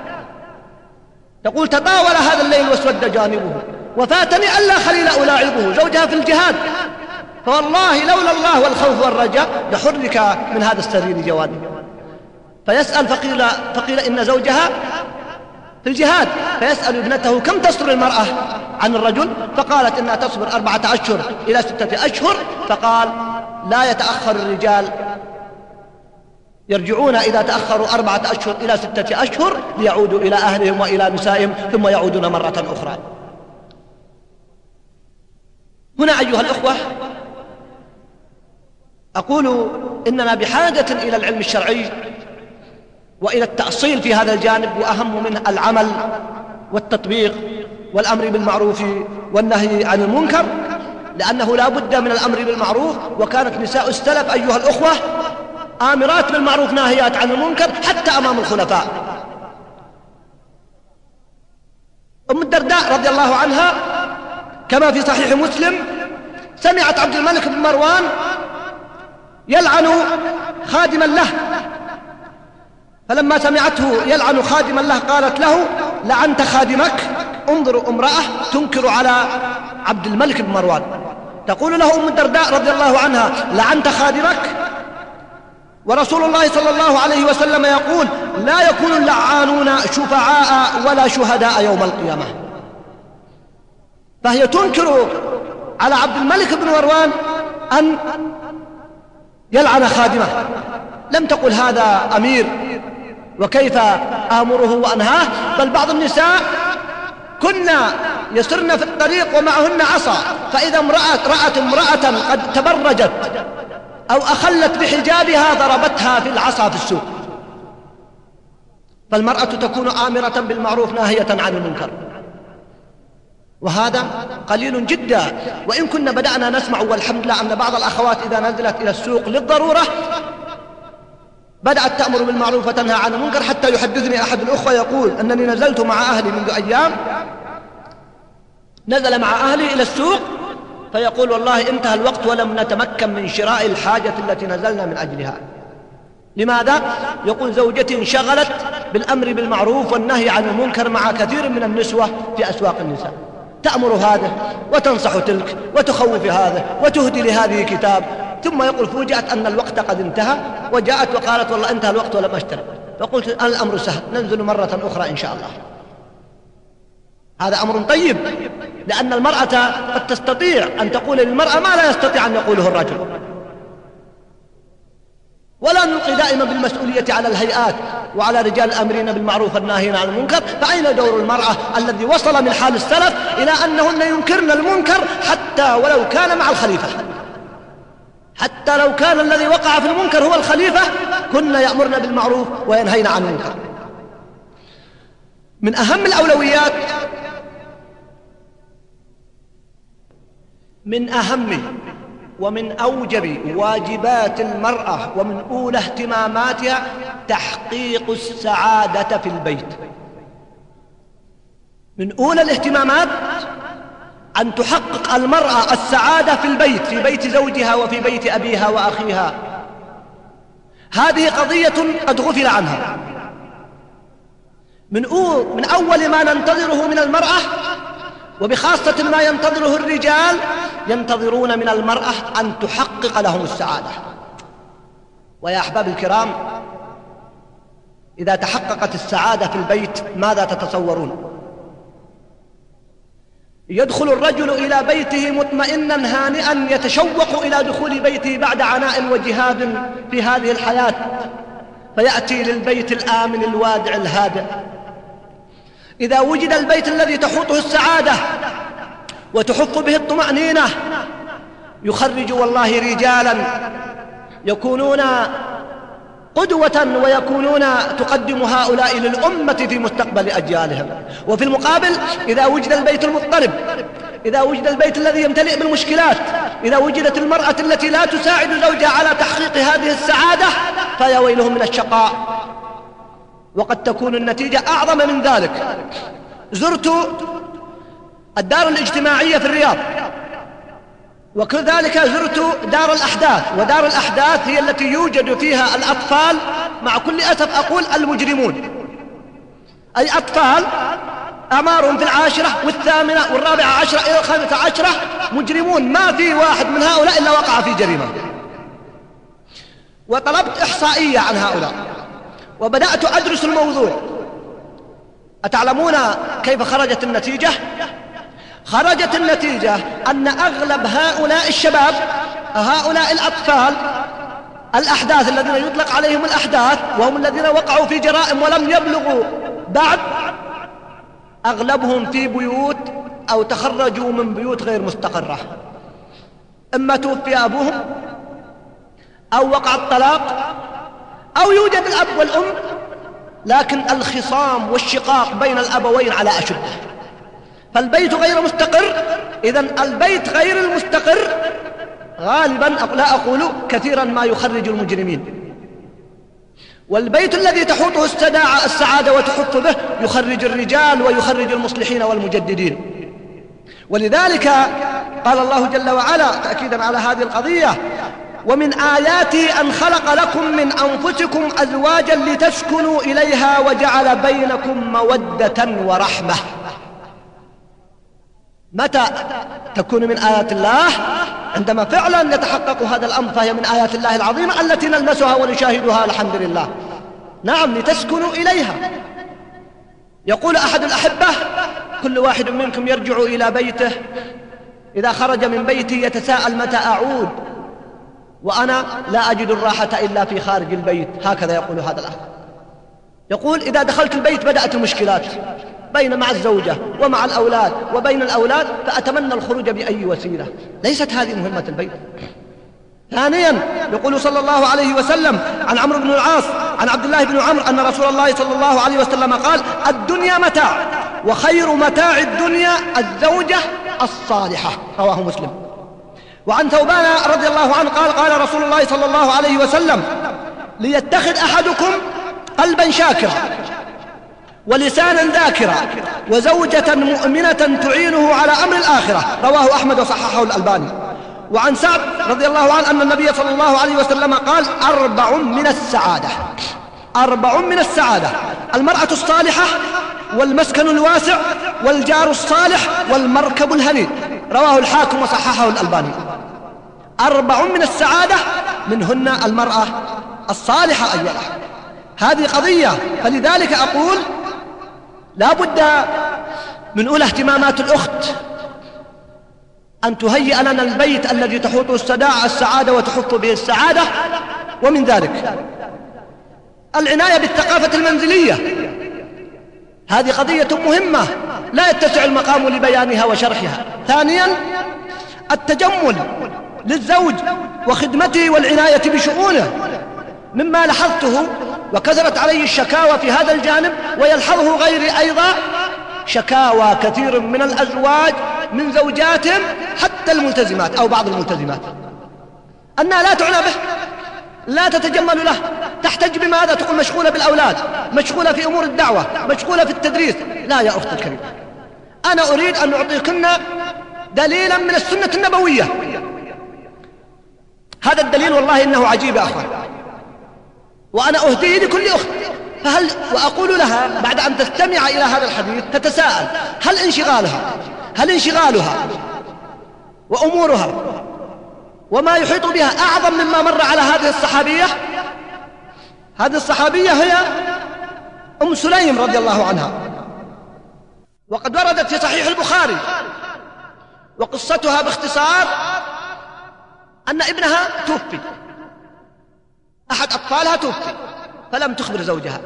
تقول تطاول هذا الليل واسود جانبه، وفاتني ألا خليل ألاعبه، زوجها في الجهاد، فوالله لولا الله والخوف والرجاء لحرك من هذا السرير جوانبه. فيسأل فقيل إن زوجها في الجهاد، فيسأل ابنته كم تصبر المرأة عن الرجل، فقالت إنها تصبر 4 أشهر إلى 6 أشهر. فقال لا يتأخر الرجال، يرجعون إذا تأخروا 4 أشهر إلى 6 أشهر ليعودوا إلى أهلهم وإلى نسائهم ثم يعودون مرة أخرى. هنا أيها الأخوة أقول إننا بحاجة إلى العلم الشرعي وإلى التأصيل في هذا الجانب، وأهم منه العمل والتطبيق والأمر بالمعروف والنهي عن المنكر، لأنه لا بد من الأمر بالمعروف. وكانت نساء السلف أيها الأخوة آمرات بالمعروف ناهيات عن المنكر حتى أمام الخلفاء. أم الدرداء رضي الله عنها كما في صحيح مسلم سمعت عبد الملك بن مروان يلعن خادما له، فلما سمعته يلعن خادما له قالت له لعنت خادمك. انظروا امرأة تنكر على عبد الملك بن مروان، تقول له أم الدرداء رضي الله عنها لعنت خادمك، ورسول الله صلى الله عليه وسلم يقول لا يكون اللعانون شفعاء ولا شهداء يوم القيامة. فهي تنكر على عبد الملك بن مروان أن يلعن خادمه، لم تقل هذا أمير وكيف آمره وأنهاه، بل بعض النساء كنا يسرن في الطريق ومعهن عصا، فإذا رأت امرأة قد تبرجت أو أخلت بحجابها ضربتها في العصا في السوق. فالمرأة تكون آمرة بالمعروف ناهية عن المنكر، وهذا قليل جدا. وإن كنا بدأنا نسمع والحمد لله أن بعض الأخوات إذا نزلت إلى السوق للضرورة بدأت تأمر بالمعروف وتنهى عن المنكر، حتى يحدثني أحد الأخوة يقول أنني نزلت مع أهلي منذ أيام، نزل مع أهلي إلى السوق فيقول والله انتهى الوقت ولم نتمكن من شراء الحاجة التي نزلنا من أجلها. لماذا؟ يقول زوجتي انشغلت بالأمر بالمعروف والنهي عن المنكر مع كثير من النسوة في أسواق النساء، تأمر هذا وتنصح تلك وتخوف هذا وتهدي لهذه كتاب، ثم يقول فوجئت أن الوقت قد انتهى وجاءت وقالت والله انتهى الوقت ولم أشتري. فقلت الأمر سهل، ننزل مرة أخرى إن شاء الله. هذا أمر طيب، لأن المرأة قد تستطيع أن تقول للمرأة ما لا يستطيع أن يقوله الرجل. ولا نلقي دائما بالمسؤولية على الهيئات وعلى رجال الأمرين بالمعروف والناهين عن المنكر، فأين دور المرأة الذي وصل من حال السلف إلى أنهن ينكرن المنكر حتى ولو كان مع الخليفة، حتى لو كان الذي وقع في المنكر هو الخليفة كنا يأمرن بالمعروف وينهين عن المنكر. من أهم الأولويات، من أهم ومن أوجب واجبات المرأة ومن أولى اهتماماتها تحقيق السعادة في البيت. من أولى الاهتمامات أن تحقق المرأة السعادة في البيت، في بيت زوجها وفي بيت أبيها وأخيها. هذه قضية قد غفل عنها. من أول ما ننتظره من المرأة، وبخاصة ما ينتظره الرجال، ينتظرون من المرأة أن تحقق لهم السعادة. ويا أحباب الكرام، إذا تحققت السعادة في البيت ماذا تتصورون؟ يدخل الرجل إلى بيته مطمئنا هانئا يتشوق إلى دخول بيته بعد عناء وجهاد في هذه الحياة، فيأتي للبيت الآمن الوادع الهادئ. إذا وجد البيت الذي تحوطه السعادة وتحف به الطمأنينة يخرج والله رجالا يكونون قدوة ويكونون تقدم هؤلاء للأمة في مستقبل أجيالهم. وفي المقابل إذا وجد البيت المضطرب، إذا وجد البيت الذي يمتلئ بالمشكلات، إذا وجدت المرأة التي لا تساعد زوجها على تحقيق هذه السعادة، فيا ويلهم من الشقاء. وقد تكون النتيجة أعظم من ذلك. زرت الدار الاجتماعية في الرياض، وكذلك زرت دار الأحداث، ودار الأحداث هي التي يوجد فيها الأطفال، مع كل أسف أقول المجرمون، أي أطفال أعمارهم في 10 والثامنة والرابعة عشرة إلى 15 مجرمون، ما في واحد من هؤلاء إلا وقع في جريمة. وطلبت إحصائية عن هؤلاء وبدأت أدرس الموضوع. أتعلمون كيف خرجت النتيجة؟ خرجت النتيجة أن أغلب هؤلاء الشباب، هؤلاء الأطفال الأحداث الذين يطلق عليهم الأحداث، وهم الذين وقعوا في جرائم ولم يبلغوا بعد، أغلبهم في بيوت أو تخرجوا من بيوت غير مستقرة، إما توفي أبوهم أو وقع الطلاق أو يوجد الأب والأم، لكن الخصام والشقاق بين الأبوين على أشده، فالبيت غير مستقر. إذن البيت غير المستقر غالبا، لا أقول كثيرا، ما يخرج المجرمين. والبيت الذي تحوطه السعادة وتحف به يخرج الرجال ويخرج المصلحين والمجددين. ولذلك قال الله جل وعلا تأكيدا على هذه القضية: ومن آياته أن خلق لكم من أنفسكم أزواجا لتسكنوا إليها وجعل بينكم مودة ورحمة. متى تكون من آيات الله؟ عندما فعلا يتحقق هذا الأمر، فهي من آيات الله العظيمة التي نلمسها ونشاهدها الحمد لله. نعم، لتسكنوا إليها. يقول أحد الأحبة: كل واحد منكم يرجع إلى بيته، إذا خرج من بيتي يتساءل متى أعود، وأنا لا أجد الراحة إلا في خارج البيت. هكذا يقول هذا الأخ. يقول: إذا دخلت البيت بدأت المشكلات مع الزوجة ومع الأولاد وبين الأولاد، فأتمنى الخروج بأي وسيلة. ليست هذه مهمة البيت. ثانيا، يقول صلى الله عليه وسلم عن عمرو بن العاص عن عبد الله بن عمرو أن رسول الله صلى الله عليه وسلم قال: الدنيا متاع، وخير متاع الدنيا الزوجة الصالحة. رواه مسلم. وعن ثوبان رضي الله عنه قال: قال رسول الله صلى الله عليه وسلم: ليتخذ أحدكم قلبا شاكرا ولسانا ذاكرا وزوجة مؤمنة تعينه على أمر الآخرة. رواه أحمد وصححه الألباني. وعن سعد رضي الله عنه أن النبي صلى الله عليه وسلم قال: 4 من السعادة، 4 من السعادة: المرأة الصالحة، والمسكن الواسع، والجار الصالح، والمركب الهنيء. رواه الحاكم وصححه الألباني. 4 من السعادة، منهن المرأة الصالحة أيضا. هذه قضية. فلذلك أقول لا بد من أولى اهتمامات الأخت أن تهيئ لنا البيت الذي تحوطه السعادة وتحف به السعادة. ومن ذلك العناية بالثقافة المنزلية، هذه قضية مهمة لا يتسع المقام لبيانها وشرحها. ثانيا، التجمل للزوج وخدمته والعناية بشؤونه، مما لاحظته وكثرت عليه الشكاوى في هذا الجانب، ويلحظه غيري أيضا، شكاوى كثير من الأزواج من زوجاتهم حتى الملتزمات أو بعض الملتزمات أنها لا تعنى به، لا تتجمل له. تحتج بماذا؟ تقول مشغولة بالأولاد، مشغولة في أمور الدعوة، مشغولة في التدريس. لا يا أختي الكريمة، أنا أريد أن أعطيكن دليلا من السنة النبوية. هذا الدليل والله إنه عجيب يا أخوان، وأنا أهديه لكل أخت. وأقول لها بعد أن تستمع إلى هذا الحديث تتساءل: هل انشغالها وأمورها وما يحيط بها أعظم مما مر على هذه الصحابية؟ هذه الصحابية هي أم سليم رضي الله عنها، وقد وردت في صحيح البخاري وقصتها باختصار أن ابنها توفي، أحد أطفالها توفي فلم تخبر زوجها،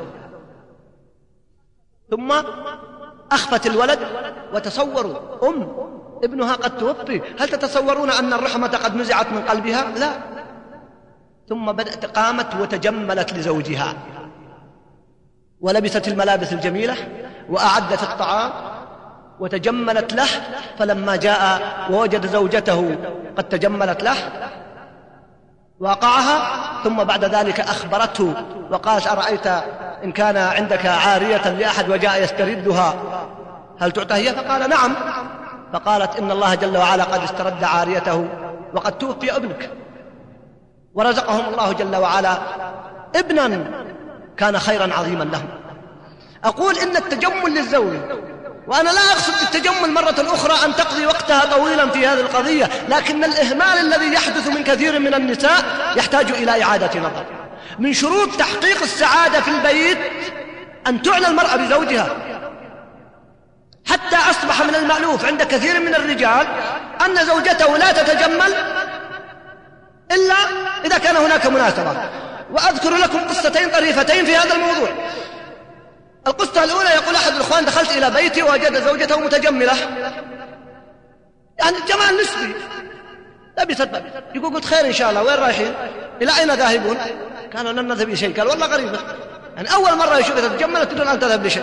ثم أخفت الولد. وتصوروا ابنها قد توفي، هل تتصورون أن الرحمة قد نزعت من قلبها؟ لا. ثم قامت وتجملت لزوجها ولبست الملابس الجميلة وأعدت الطعام وتجملت له، فلما جاء ووجد زوجته قد تجملت له وقعها، ثم بعد ذلك أخبرته وقالت: أرأيت إن كان عندك عارية لأحد وجاء يستردها هل تعطى هي؟ فقال: نعم. فقالت: إن الله جل وعلا قد استرد عاريته وقد توفي ابنك. ورزقهم الله جل وعلا ابنا كان خيرا عظيما لهم. أقول إن التجمل للزوج، وأنا لا أقصد بالتجمل مرة أخرى أن تقضي وقتها طويلا في هذه القضية، لكن الإهمال الذي يحدث من كثير من النساء يحتاج إلى إعادة نظر. من شروط تحقيق السعادة في البيت أن تعنى المرأة بزوجها، حتى أصبح من المألوف عند كثير من الرجال أن زوجته لا تتجمل إلا إذا كان هناك مناسبة. وأذكر لكم قصتين طريفتين في هذا الموضوع. القصة الأولى: يقول أحد الأخوان: دخلت إلى بيتي ووجد زوجته متجملة، يعني الجمال نسبي، لبست. يقول: قلت: خير إن شاء الله، وين رايحين؟ إلى أين ذاهبون؟ قالوا: لن نذهب لشيء. قال: والله غريبة، يعني أول مرة يشوفها تتجملت بدون أن تذهب لشيء.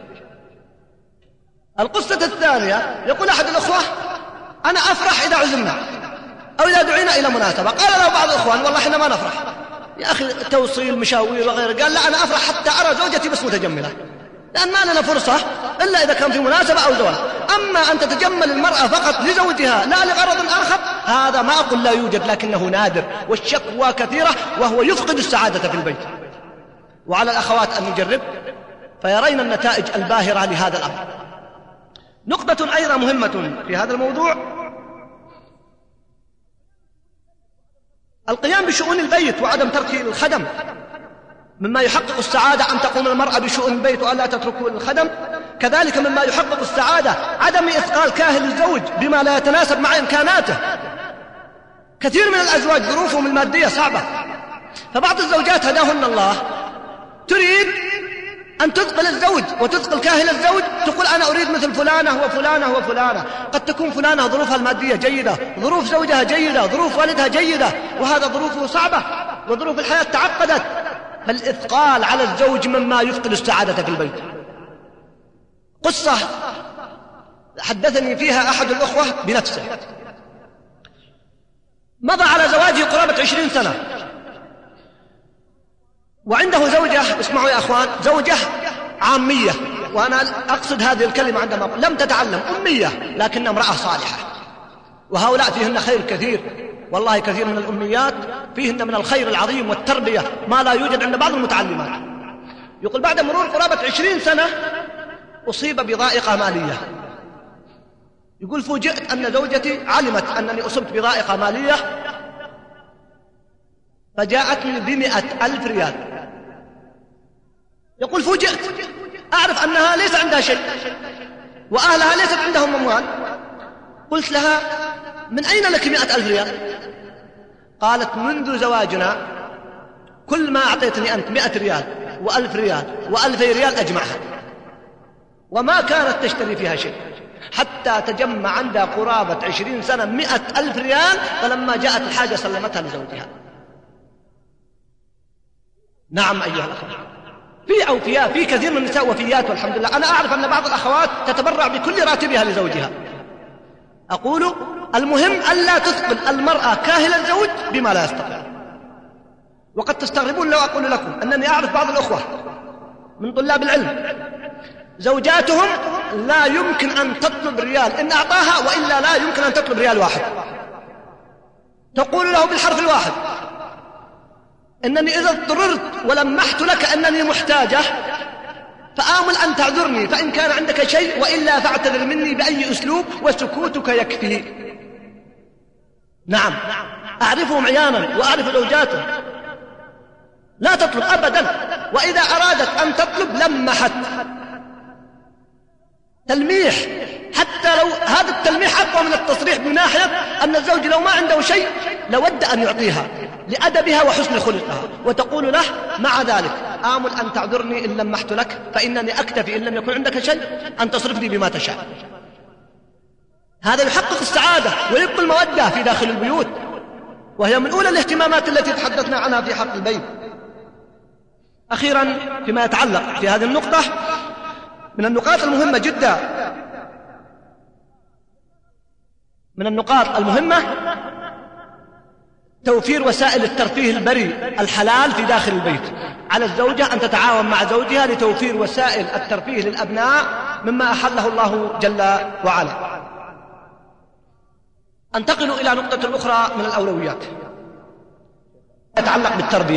القصة الثانية: يقول أحد الأخوة: أنا أفرح إذا عزمنا أو إذا دعينا إلى مناسبة. قال له بعض الأخوان: والله إحنا ما نفرح يا أخي، توصيل مشاوير وغيره. قال: لا، أنا أفرح حتى أرى زوجتي بس متجملة، لأن ما لنا فرصة إلا إذا كان في مناسبة أو زواج. أما أن تتجمل المرأة فقط لزوجها لا لغرض آخر، هذا ما أقول لا يوجد، لكنه نادر، والشكوى كثيرة وهو يفقد السعادة في البيت. وعلى الأخوات أن نجرب فيرين النتائج الباهرة لهذا الأمر. نقطة أيضا مهمة في هذا الموضوع: القيام بشؤون البيت وعدم ترك الخدم. مما يحقق السعادة أن تقوم المرأة بشؤون البيت وألا تتركه للخدم. كذلك مما يحقق السعادة عدم إثقال كاهل الزوج بما لا يتناسب مع إمكاناته. كثير من الأزواج ظروفهم المادية صعبة، فبعض الزوجات هداهن الله تريد أن تثقل الزوج وتثقل كاهل الزوج، تقول: أنا أريد مثل فلانة وفلانة وفلانة. قد تكون فلانة ظروفها المادية جيدة، ظروف زوجها جيدة، ظروف والدها جيدة، وهذا ظروفه صعبة وظروف الحياة تعقدت. فالإثقال على الزوج مما يفقد السعادة في البيت. قصة حدثني فيها أحد الأخوة بنفسه. مضى على زواجه قرابة 20 سنة، وعنده زوجة، اسمعوا يا أخوان، زوجة عامية، وأنا أقصد هذه الكلمة عندما أقول لم تتعلم، أمية، لكنها امرأة صالحة. وهؤلاء فيهن خير كثير، والله كثير من الأميات فيهن من الخير العظيم والتربية ما لا يوجد عند بعض المتعلمات. يقول: بعد مرور قرابة 20 سنة أصيب بضائقة مالية. يقول: فوجئت أن زوجتي علمت أنني أصبت بضائقة مالية، فجاءتني ب100,000 ريال. يقول: فوجئت، أعرف أنها ليس عندها شيء وأهلها ليست عندهم أموال. قلت لها: من أين لك 100,000 ريال؟ قالت: منذ زواجنا كل ما أعطيتني أنت 100 ريال و1000 ريال و2000 ريال أجمعها، وما كانت تشتري فيها شيء، حتى تجمع عندها قرابة 20 سنة 100,000 ريال، فلما جاءت الحاجة سلمتها لزوجها. نعم أيها الأخوة، في أوفياء، في كثير من النساء وفيات والحمد لله. أنا أعرف أن بعض الأخوات تتبرع بكل راتبها لزوجها. أقول: المهم ألا تثقل المرأة كاهل الزوج بما لا يستطيع. وقد تستغربون لو أقول لكم أنني أعرف بعض الأخوة من طلاب العلم زوجاتهم لا يمكن أن تطلب ريال إن أعطاها، وإلا لا يمكن أن تطلب ريال واحد. تقول له بالحرف الواحد: إنني إذا اضطررت ولمحت لك أنني محتاجة فآمل أن تعذرني، فإن كان عندك شيء، وإلا فاعتذر مني بأي أسلوب، وسكوتك يكفي. نعم، أعرفهم عيانا وأعرف زوجاتهم لا تطلب أبدا، وإذا أرادت أن تطلب لمحت تلميح حتى حتى لو هذا التلميح أقوى من التصريح من ناحية أن الزوج لو ما عنده شيء لود أن يعطيها لأدبها وحسن خلقها، وتقول له مع ذلك آمل أن تعذرني إن لمحت لك، فإنني أكتفي إن لم يكن عندك شيء أن تصرفني بما تشاء. هذا يحقق السعادة ويبقى المودة في داخل البيوت، وهي من أولى الاهتمامات التي تحدثنا عنها في حق البيت. أخيرا فيما يتعلق في هذه النقطة، من النقاط المهمة جدا، من النقاط المهمة توفير وسائل الترفيه البريء الحلال في داخل البيت. على الزوجة أن تتعاون مع زوجها لتوفير وسائل الترفيه للأبناء مما أحله الله جل وعلا. أنتقل إلى نقطة أخرى من الأولويات يتعلق بالتربية،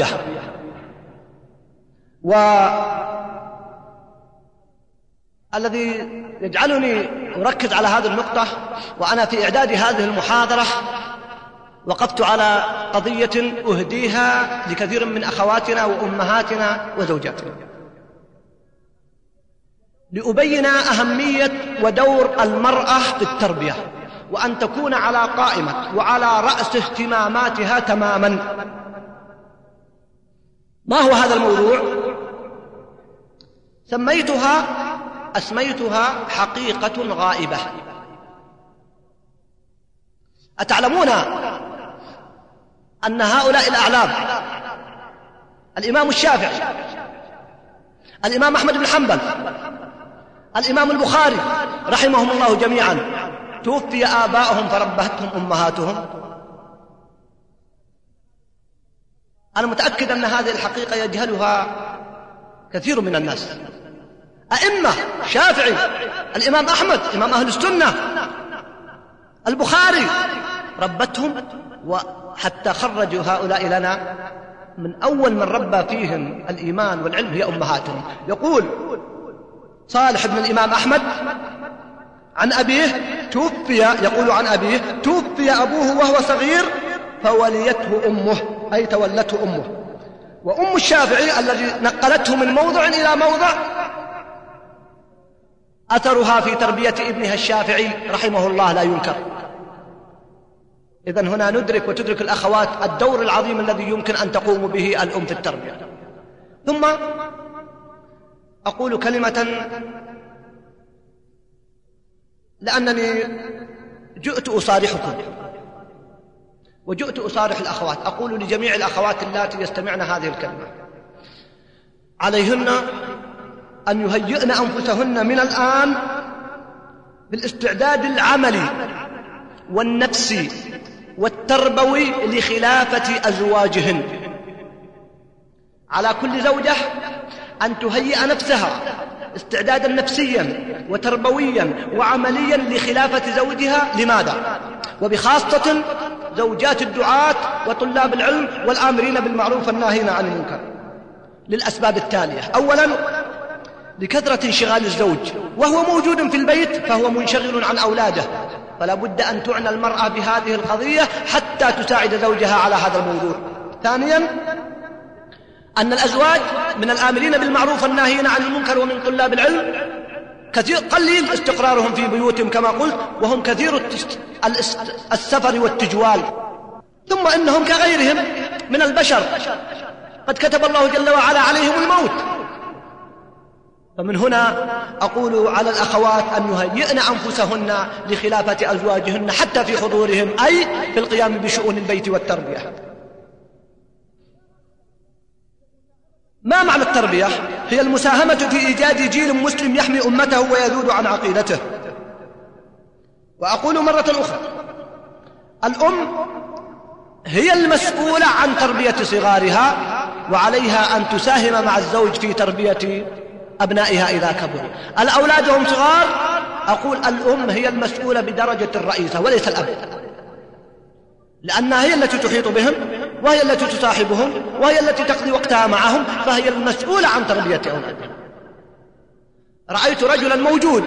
والذي يجعلني أركز على هذه النقطة وأنا في إعداد هذه المحاضرة وقفت على قضية أهديها لكثير من أخواتنا وأمهاتنا وزوجاتنا لأبين أهمية ودور المرأة في التربية، وأن تكون على قائمة وعلى رأس اهتماماتها تماما. ما هو هذا الموضوع؟ أسميتها حقيقة غائبة. أتعلمون أن هؤلاء الأعلام الإمام الشافعي، الإمام أحمد بن حنبل، الإمام البخاري رحمهم الله جميعا توفي آباؤهم فربتهم أمهاتهم؟ أنا متأكد أن هذه الحقيقة يجهلها كثير من الناس. أئمة شافعي، الإمام أحمد إمام أهل السنة، البخاري ربتهم، وحتى خرجوا هؤلاء لنا من أول من ربى فيهم الإيمان والعلم هي أمهاتهم. يقول صالح بن الإمام أحمد عن أبيه توفي، يقول عن أبيه توفي أبوه وهو صغير فوليته أمه، أي تولته أمه. وأم الشافعي الذي نقلته من موضع إلى موضع أثرها في تربية ابنها الشافعي رحمه الله لا ينكر. إذن هنا ندرك وتدرك الأخوات الدور العظيم الذي يمكن أن تقوم به الأم في التربية. ثم أقول كلمة لأنني جئت أصارحكم وجئت أصارح الأخوات. أقول لجميع الأخوات اللاتي يستمعن هذه الكلمة عليهن أن يهيئن أنفسهن من الآن بالاستعداد العملي والنفسي والتربوي لخلافة أزواجهن. على كل زوجة أن تهيئ نفسها استعدادا نفسيا وتربويا وعمليا لخلافة زوجها. لماذا؟ وبخاصة زوجات الدعاة وطلاب العلم والآمرين بالمعروف والناهين عن المنكر، للأسباب التالية. أولا لكثرة انشغال الزوج، وهو موجود في البيت فهو منشغل عن أولاده، فلا بد أن تعنى المرأة بهذه القضية حتى تساعد زوجها على هذا الموضوع. ثانيا أن الأزواج من الآمرين بالمعروف والناهين عن المنكر ومن طلاب العلم كثير قليل استقرارهم في بيوتهم كما قلت، وهم كثير السفر والتجوال. ثم إنهم كغيرهم من البشر قد كتب الله جل وعلا عليهم الموت. فمن هنا أقول على الأخوات أن يهيئن أنفسهن لخلافة أزواجهن حتى في حضورهم، أي في القيام بشؤون البيت والتربية. ما معنى التربية؟ هي المساهمة في إيجاد جيل مسلم يحمي أمته ويذود عن عقيدته. وأقول مرة أخرى الأم هي المسؤولة عن تربية صغارها، وعليها أن تساهم مع الزوج في تربية أبنائها إذا كبروا. الأولاد هم صغار، أقول الأم هي المسؤولة بدرجة الرئيسة وليس الأب، لأنها هي التي تحيط بهم وهي التي تصاحبهم وهي التي تقضي وقتها معهم، فهي المسؤولة عن تربية أولادهم. رأيت رجلا موجود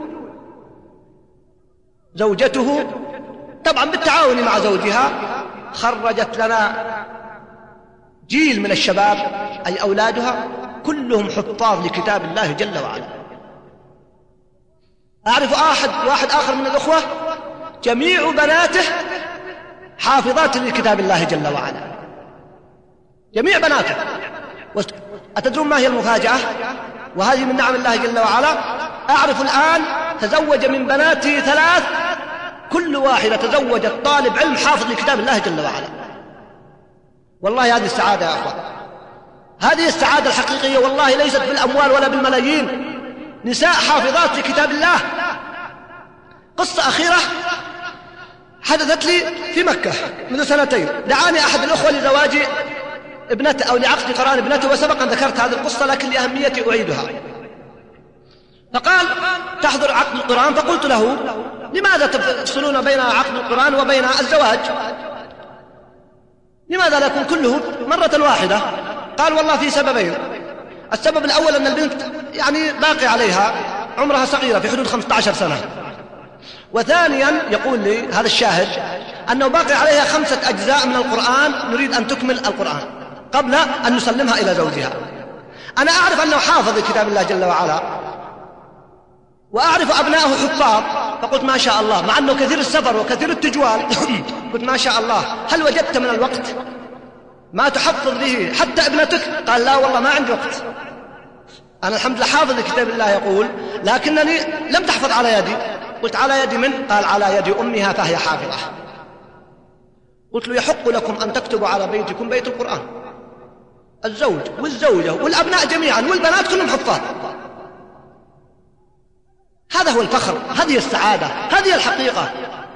زوجته طبعا بالتعاون مع زوجها خرجت لنا جيل من الشباب أي أولادها كلهم حفاظ لكتاب الله جل وعلا. أعرف واحد آخر من الأخوة جميع بناته حافظات لكتاب الله جل وعلا، جميع بناته. أتدرون ما هي المفاجأة؟ وهذه من نعم الله جل وعلا. أعرف الآن تزوج من بناته 3، كل واحدة تزوجت طالب علم حافظ لكتاب الله جل وعلا. والله هذه السعادة يا أخوة، هذه السعادة الحقيقية، والله ليست بالأموال ولا بالملايين. نساء حافظات لكتاب الله. قصة أخيرة حدثت لي في مكة منذ 2 دعاني أحد الأخوة لزواج ابنته أو لعقد قران ابنته، وسبق أن ذكرت هذه القصة لكن لأهميتي أعيدها. فقال تحضر عقد القران، فقلت له لماذا تفصلون بين عقد القران وبين الزواج؟ لماذا لا يكون كله مرة واحدة؟ قال والله في سببين. السبب الأول أن البنت يعني باقي عليها عمرها صغيرة في حدود 15 سنة، وثانيا يقول لي هذا الشاهد أنه باقي عليها 5 أجزاء من القرآن نريد أن تكمل القرآن قبل أن نسلمها إلى زوجها. أنا أعرف أنه حافظ لكتاب الله جل وعلا، وأعرف أبنائه حفاظ، فقلت ما شاء الله، مع أنه كثير السفر وكثير التجوال قلت ما شاء الله، هل وجدت من الوقت ما تحفظ به حتى ابنتك؟ قال لا والله ما عندي وقت، أنا الحمد لله حافظ لكتاب الله يقول، لكنني لم تحفظ على يدي. قلت على يد من؟ قال على يد أمها فهي حافظة. قلت له يحق لكم أن تكتبوا على بيتكم بيت القرآن، الزوج والزوجة والأبناء جميعا والبنات كلهم حفاظ. هذا هو الفخر، هذه السعادة، هذه الحقيقة.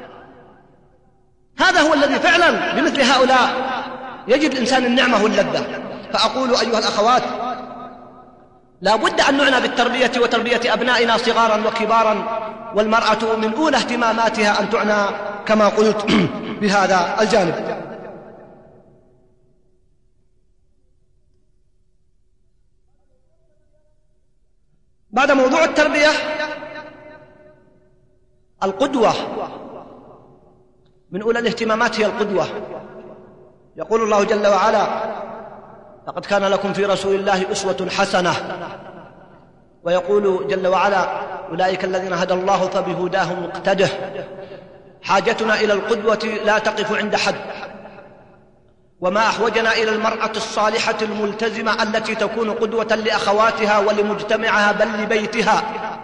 هذا هو الذي فعلا بمثل هؤلاء يجد الإنسان النعمة واللذة. فأقول أيها الأخوات لا بد أن نعنى بالتربية وتربية أبنائنا صغارا وكبارا، والمرأة من أولى اهتماماتها أن تعنى كما قلت بهذا الجانب. بعد موضوع التربية، القدوة من أولى الاهتمامات هي القدوة. يقول الله جل وعلا لقد كان لكم في رسول الله أسوة حسنة، ويقول جل وعلا أولئك الذين هدى الله فبهداه مقتده. حاجتنا إلى القدوة لا تقف عند حد، وما أحوجنا إلى المرأة الصالحة الملتزمة التي تكون قدوة لأخواتها ولمجتمعها بل لبيتها.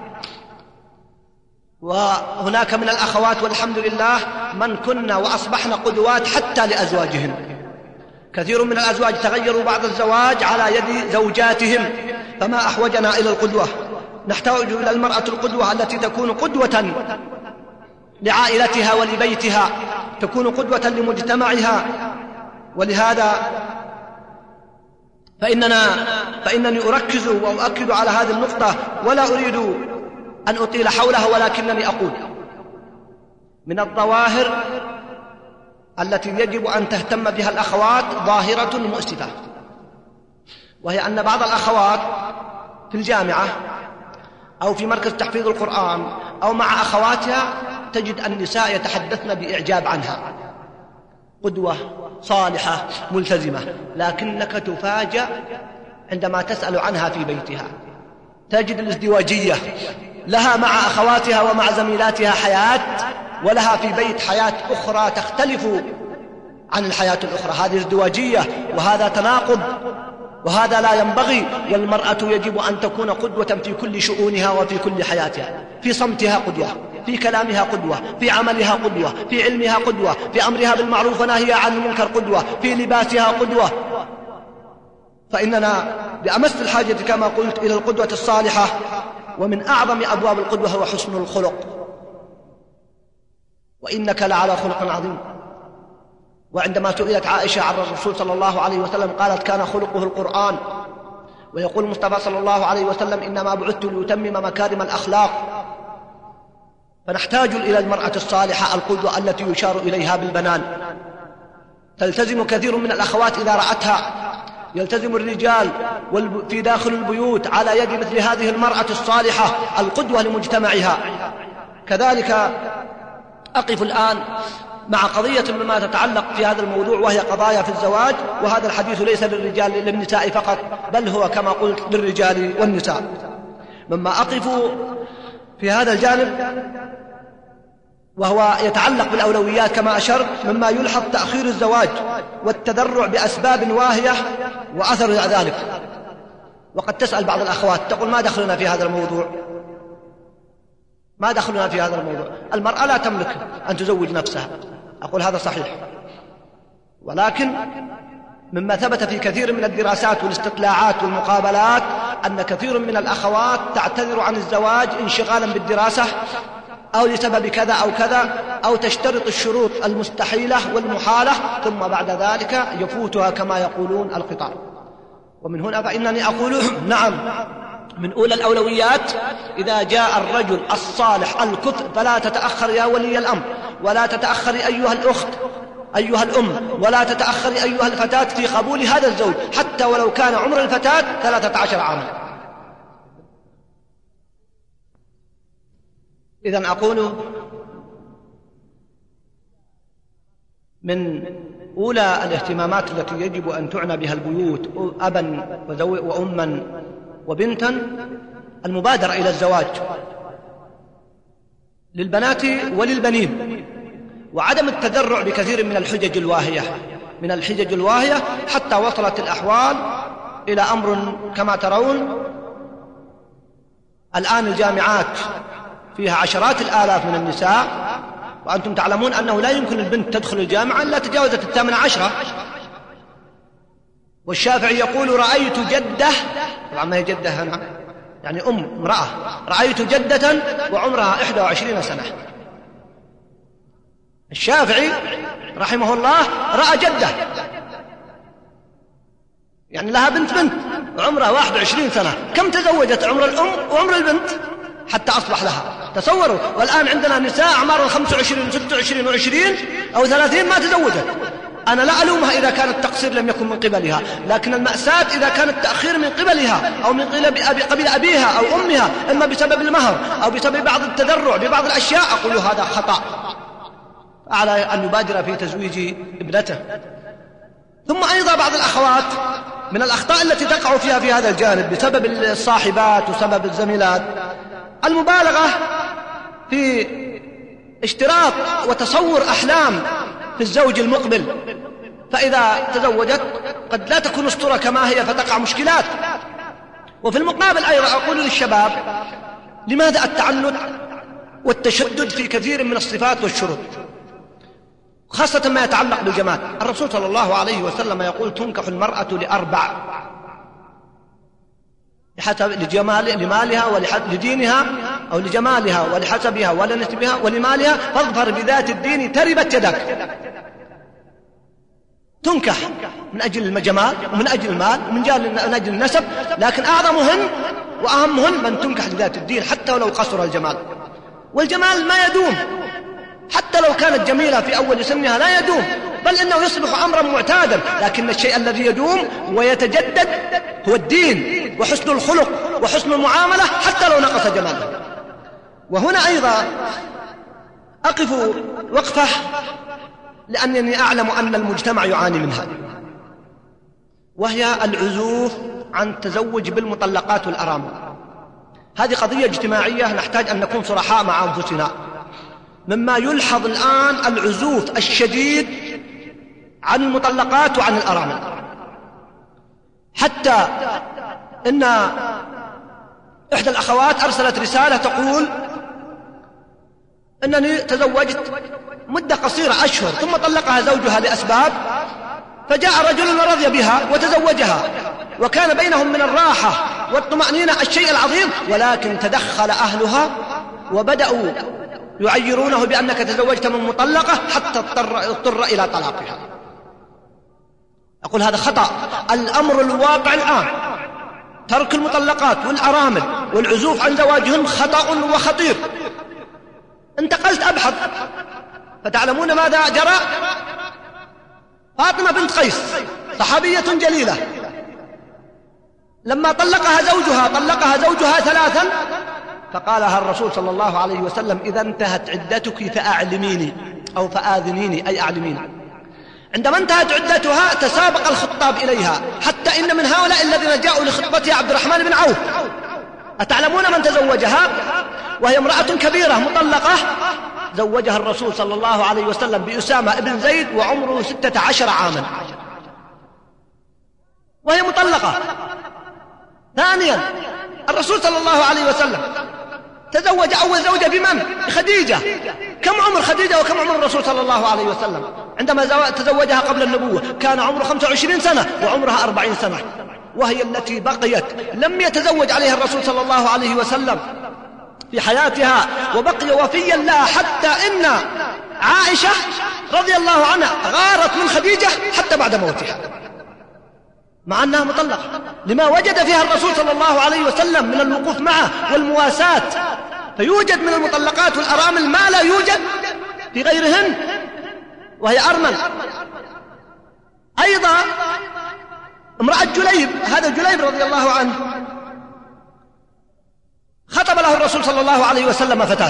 وهناك من الأخوات والحمد لله من كنا وأصبحنا قدوات حتى لأزواجهن. كثير من الأزواج تغيروا بعد الزواج على يد زوجاتهم، فما أحوجنا إلى القدوة. نحتاج إلى المرأة القدوة التي تكون قدوة لعائلتها ولبيتها، تكون قدوة لمجتمعها. ولهذا فإنني أركز وأؤكد على هذه النقطة، ولا أريد أن أطيل حولها، ولكنني أقول من الظواهر التي يجب أن تهتم بها الأخوات ظاهرة مؤسفة، وهي أن بعض الأخوات في الجامعة أو في مركز تحفيظ القرآن أو مع أخواتها تجد النساء يتحدثن بإعجاب عنها، قدوة صالحة ملتزمة، لكنك تفاجأ عندما تسأل عنها في بيتها تجد الازدواجية، لها مع أخواتها ومع زميلاتها حياة، ولها في بيت حياة أخرى تختلف عن الحياة الأخرى. هذه ازدواجية، وهذا تناقض، وهذا لا ينبغي. والمرأة يجب أن تكون قدوة في كل شؤونها وفي كل حياتها، في صمتها قدوة، في كلامها قدوة، في عملها قدوة، في علمها قدوة، في أمرها بالمعروف ونهيها عن المنكر قدوة، في لباسها قدوة. فإننا بأمس الحاجة كما قلت إلى القدوة الصالحة، ومن أعظم أبواب القدوة هو حسن الخلق. وإنك لعلى خلق عظيم. وعندما سئلت عائشة عن الرسول صلى الله عليه وسلم قالت كان خلقه القرآن. ويقول المصطفى صلى الله عليه وسلم إنما بعثت لأتمم مكارم الأخلاق. فنحتاج إلى المرأة الصالحة القدوة التي يشار إليها بالبنان. تلتزم كثير من الأخوات إذا رأتها، يلتزم الرجال في داخل البيوت على يد مثل هذه المرأة الصالحة القدوة لمجتمعها. كذلك أقف الآن مع قضية مما تتعلق في هذا الموضوع، وهي قضايا في الزواج. وهذا الحديث ليس للنساء فقط، بل هو كما قلت للرجال والنساء. مما أقف في هذا الجانب وهو يتعلق بالأولويات كما أشرت، مما يلحظ تأخير الزواج والتذرع بأسباب واهية وأثر ذلك. وقد تسأل بعض الأخوات تقول: ما دخلنا في هذا الموضوع؟ ما دخلنا في هذا الموضوع؟ المرأة لا تملك أن تزوج نفسها. أقول هذا صحيح، ولكن مما ثبت في كثير من الدراسات والاستطلاعات والمقابلات أن كثير من الأخوات تعتذر عن الزواج انشغالا بالدراسة أو لسبب كذا أو كذا، أو تشترط الشروط المستحيلة والمحالة، ثم بعد ذلك يفوتها كما يقولون القطار. ومن هنا فإنني أقول نعم، من أولى الأولويات إذا جاء الرجل الصالح الكثر فلا تتأخر يا ولي الأمر، ولا تتأخر أيها الأخت أيها الأم، ولا تتأخر أيها الفتاة في قبول هذا الزوج، حتى ولو كان عمر الفتاة 13 عاما. إذن أقول من أولى الاهتمامات التي يجب أن تعنى بها البيوت أبا وأما وبنتا المبادرة إلى الزواج للبنات وللبنين، وعدم التذرع بكثير من الحجج الواهية حتى وصلت الأحوال إلى أمر كما ترون الآن الجامعات فيها عشرات الآلاف من النساء، وأنتم تعلمون أنه لا يمكن البنت تدخل الجامعة إلا تجاوزت 18. والشافعي يقول: رأيت جدة، طبعا ما هي جدة هنا يعني امرأة، رأيت جدة وعمرها 21 سنة. الشافعي رحمه الله رأى جدة يعني لها بنت وعمرها 21 سنة. كم تزوجت عمر الأم وعمر البنت حتى أصبح لها؟ تصوروا. والآن عندنا نساء أعمارهم 25 و26 و20 أو 30 ما تزوجت. أنا لا ألومها إذا كان التقصير لم يكن من قبلها، لكن المأساة إذا كان التأخير من قبلها أو من قبل أبيها أو أمها، إما بسبب المهر أو بسبب بعض التذرع ببعض الأشياء، أقول هذا خطأ، على أن يبادر في تزويج ابنته. ثم أيضا بعض الأخوات من الأخطاء التي تقع فيها في هذا الجانب بسبب الصاحبات وسبب الزميلات المبالغة في اشتراط وتصور أحلام في الزوج المقبل، فإذا تزوجت قد لا تكون أسطورة كما هي فتقع مشكلات. وفي المقابل أيضا أقول للشباب: لماذا التعنت والتشدد في كثير من الصفات والشروط، خاصة ما يتعلق بالجمال؟ الرسول صلى الله عليه وسلم يقول: تنكح المرأة ل4: لمالها ولدينها، أو لجمالها ولحسبها ولنسبها ولمالها، فاظفر بذات الدين تربت يدك. تنكح من أجل الجمال ومن أجل المال ومن أجل النسب، لكن أعظمهن وأهمهن من تنكح لذات الدين حتى ولو قصر الجمال. والجمال ما يدوم، حتى لو كانت جميلة في أول سنها لا يدوم، بل إنه يصبح أمرا معتادا، لكن الشيء الذي يدوم ويتجدد هو الدين وحسن الخلق وحسن المعاملة حتى لو نقص جماله. وهنا أيضا أقف وقفة لأنني أعلم أن المجتمع يعاني منها، وهي العزوف عن التزوج بالمطلقات والأرامل. هذه قضية اجتماعية نحتاج أن نكون صرحاء مع أنفسنا. مما يلحظ الآن العزوف الشديد عن المطلقات وعن الأرامل، حتى إن إحدى الأخوات أرسلت رسالة تقول: أنني تزوجت مدة قصيرة أشهر ثم طلقها زوجها لأسباب، فجاء رجل ورضي بها وتزوجها، وكان بينهم من الراحة والطمأنينة الشيء العظيم، ولكن تدخل أهلها وبدأوا يعيرونه بأنك تزوجت من مطلقة حتى اضطر إلى طلاقها. أقول هذا خطأ. الأمر الواقع الآن ترك المطلقات والأرامل والعزوف عن زواجهن خطأ وخطير. انتقلت أبحث فتعلمون ماذا جرى. فاطمة بنت قيس صحابية جليلة، لما طلقها زوجها 3 فقالها الرسول صلى الله عليه وسلم: إذا انتهت عدتك فأعلميني أو فآذنيني، أي أعلميني. عندما انتهت عدتها تسابق الخطاب إليها، حتى إن من هؤلاء الذين جاءوا لخطبتها عبد الرحمن بن عوف. أتعلمون من تزوجها؟ وهي امرأة كبيرة مطلقة، زوجها الرسول صلى الله عليه وسلم بأسامة بن زيد وعمره 16 عاما وهي مطلقة. ثانيا الرسول صلى الله عليه وسلم تزوج أول زوجة بمن؟ بخديجة. كم عمر خديجة وكم عمر الرسول صلى الله عليه وسلم عندما تزوجها قبل النبوة؟ كان عمره 25 سنة وعمرها 40 سنة، وهي التي بقيت لم يتزوج عليها الرسول صلى الله عليه وسلم في حياتها، وبقي وفيا لها، حتى إن عائشة رضي الله عنها غارت من خديجة حتى بعد موتها مع أنها مطلقة، لما وجد فيها الرسول صلى الله عليه وسلم من الوقوف معه والمواساة. فيوجد من المطلقات والأرامل ما لا يوجد في غيرهن وهي أرمل. أيضا امرأة جليب، هذا جليب رضي الله عنه خطب له الرسول صلى الله عليه وسلم فتاة،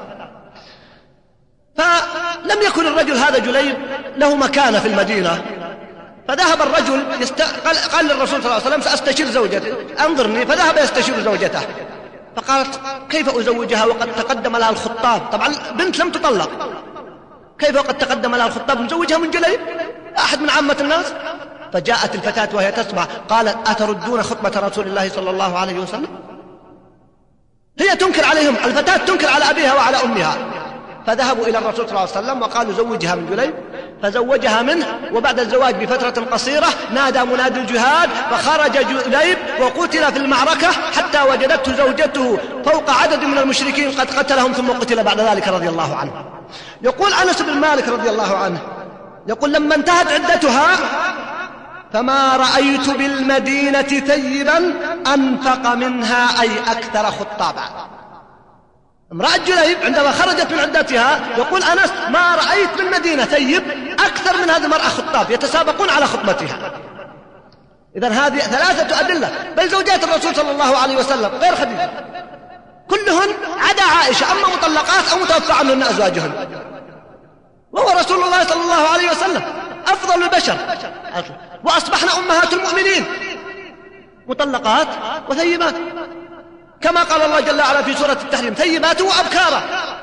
فلم يكن الرجل هذا جليب له مكانة في المدينة، فذهب الرجل قال للرسول صلى الله عليه وسلم سأستشير زوجتي، أنظرني. فذهب يستشير زوجته، فقالت كيف أزوجها وقد تقدم لها الخطاب؟ طبعا بنت لم تطلق، كيف وقد تقدم لها الخطاب نزوجها من جليب أحد من عامة الناس؟ فجاءت الفتاة وهي تسمع قالت أتردون خطبة رسول الله صلى الله عليه وسلم؟ هي تنكر عليهم، الفتاة تنكر على أبيها وعلى أمها. فذهبوا إلى الرسول صلى الله عليه وسلم وقالوا زوجها من جليب، فزوجها منه. وبعد الزواج بفترة قصيرة نادى منادي الجهاد، فخرج جليب وقتل في المعركة حتى وجدته زوجته فوق عدد من المشركين قد قتلهم ثم قتل بعد ذلك رضي الله عنه. يقول أنس بن مالك رضي الله عنه يقول لما انتهت عدتها فما رأيت بالمدينة ثيبا أنفق منها أي أكثر خطابا. امرأة جليب عندما خرجت من عدتها يقول أنس ما رأيت بالمدينة ثيب أكثر من هذه المرأة خطاب، يتسابقون على خطبتها. إذن هذه 3 أدلة. بل زوجات الرسول صلى الله عليه وسلم غير خديجة كلهن عدا عائشة أما مطلقات أو متوفى عنهن أزواجهن، وهو رسول الله صلى الله عليه وسلم أفضل البشر، وأصبحنا أمهات المؤمنين مطلقات وثيبات، كما قال الله جل وعلا في سورة التحريم ثيبات وأبكارا.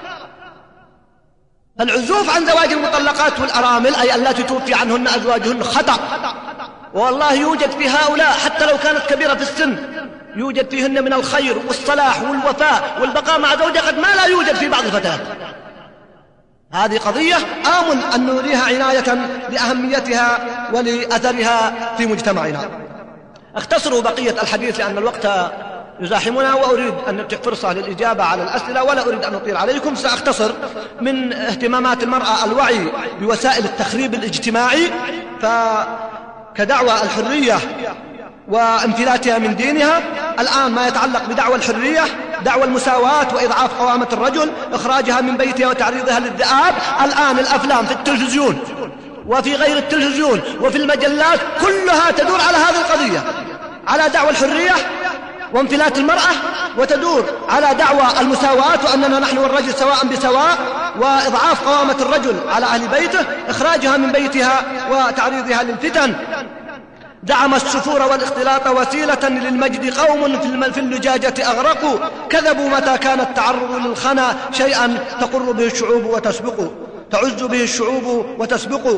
فالعزوف عن زواج المطلقات والأرامل أي التي توفي عنهن أزواجهن خطأ، والله يوجد في هؤلاء حتى لو كانت كبيرة في السن يوجد فيهن من الخير والصلاح والوفاء والبقاء مع زوجها قد ما لا يوجد في بعض الفتيات. هذه قضية آمل أن نوليها عناية لأهميتها ولأثرها في مجتمعنا. أختصر بقية الحديث لأن الوقت يزاحمنا، وأريد أن نتيح فرصة للإجابة على الأسئلة ولا أريد أن أطيل عليكم. سأختصر من اهتمامات المرأة الوعي بوسائل التخريب الاجتماعي، فكدعوى الحرية وانفلاتها من دينها. الآن ما يتعلق بدعوى الحرية، دعوى المساواة وإضعاف قوامة الرجل، إخراجها من بيتها وتعريضها للذئاب. الآن الأفلام في التلفزيون وفي غير التلفزيون وفي المجلات كلها تدور على هذه القضية، على دعوى الحرية وانفلات المرأة، وتدور على دعوى المساواة وأننا نحن والرجل سواء بسواء، وإضعاف قوامة الرجل على أهل بيته، إخراجها من بيتها وتعريضها للفتن. دعم السفور والاختلاط وسيلة للمجد، قوم في اللجاجة أغرقوا، كذبوا متى كان التعرض للخنا شيئا تقر به الشعوب وتسبق، تعز به الشعوب وتسبق.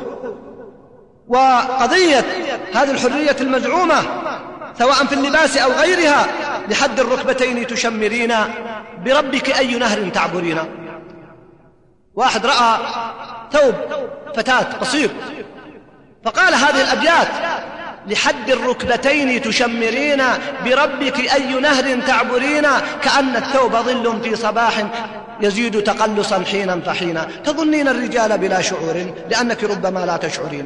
وقضية هذه الحرية المزعومة سواء في اللباس أو غيرها، لحد الركبتين تشمرين، بربك أي نهر تعبرين. واحد رأى ثوب فتاة قصير فقال هذه الأبيات: لحد الركبتين تشمرين، بربك أي نهر تعبرين، كأن الثوب ظل في صباح يزيد تقلصا حينا فحينا، تظنين الرجال بلا شعور لأنك ربما لا تشعرين.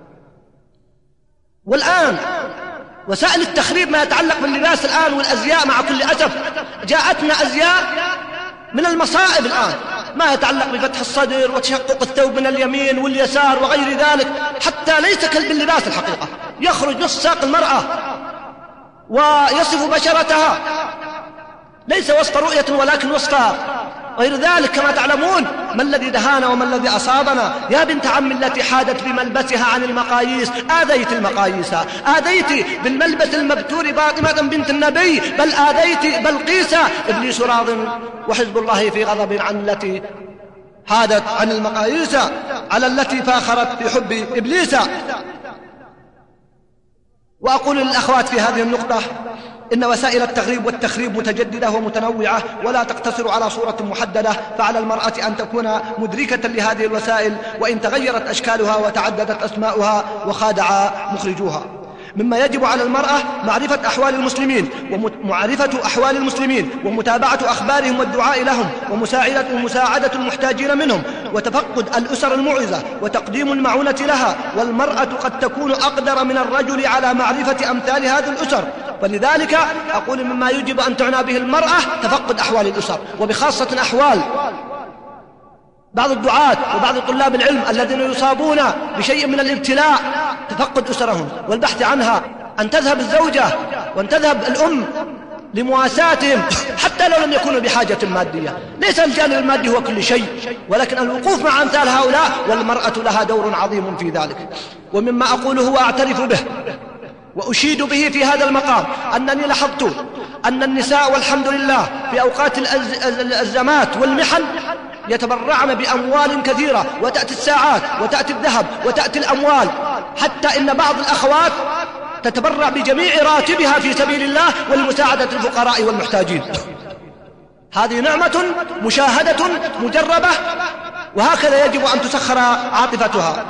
والآن وسائل التخريب ما يتعلق باللباس الآن والأزياء، مع كل أسف جاءتنا أزياء من المصائب الآن، ما يتعلق بفتح الصدر وتشقق الثوب من اليمين واليسار وغير ذلك، حتى ليس باللباس الحقيقة، يخرج نصف ساق المرأة ويصف بشرتها، ليس وصف رؤية ولكن وصف غير ذلك كما تعلمون. ما الذي دهانا وما الذي أصابنا؟ يا بنت عم التي حادت بملبسها عن المقاييس، آذيت المقاييس، آذيت بالملبس المبتور فاطمة بنت النبي، بل آذيت بلقيس. إبليس راض وحزب الله في غضب عن التي حادت عن المقاييس على التي فاخرت في حب إبليس. وأقول للأخوات في هذه النقطة إن وسائل التغريب والتخريب متجددة ومتنوعة ولا تقتصر على صورة محددة، فعلى المرأة أن تكون مدركة لهذه الوسائل وإن تغيرت أشكالها وتعددت أسماؤها وخادع مخرجوها. مما يجب على المرأة معرفة أحوال المسلمين ومعرفة أحوال المسلمين ومتابعة أخبارهم والدعاء لهم ومساعدة المحتاجين منهم وتفقد الأسر المعزة وتقديم المعونة لها. والمرأة قد تكون أقدر من الرجل على معرفة أمثال هذه الأسر، فلذلك أقول مما يجب أن تعنى به المرأة تفقد أحوال الأسر، وبخاصة أحوال بعض الدعاة وبعض طلاب العلم الذين يصابون بشيء من الابتلاء، تفقد أسرهم والبحث عنها، أن تذهب الزوجة وأن تذهب الأم لمواساتهم حتى لو لم يكونوا بحاجة مادية. ليس الجانب المادي هو كل شيء، ولكن الوقوف مع أمثال هؤلاء، والمرأة لها دور عظيم في ذلك. ومما أقوله وأعترف به وأشيد به في هذا المقام أنني لاحظت أن النساء والحمد لله في أوقات الأزمات والمحن يتبرعن بأموال كثيرة، وتأتي الساعات وتأتي الذهب وتأتي الأموال، حتى إن بعض الأخوات تتبرع بجميع راتبها في سبيل الله ولمساعدة الفقراء والمحتاجين. هذه نعمة مشاهدة مجربة، وهكذا يجب أن تسخر عاطفتها.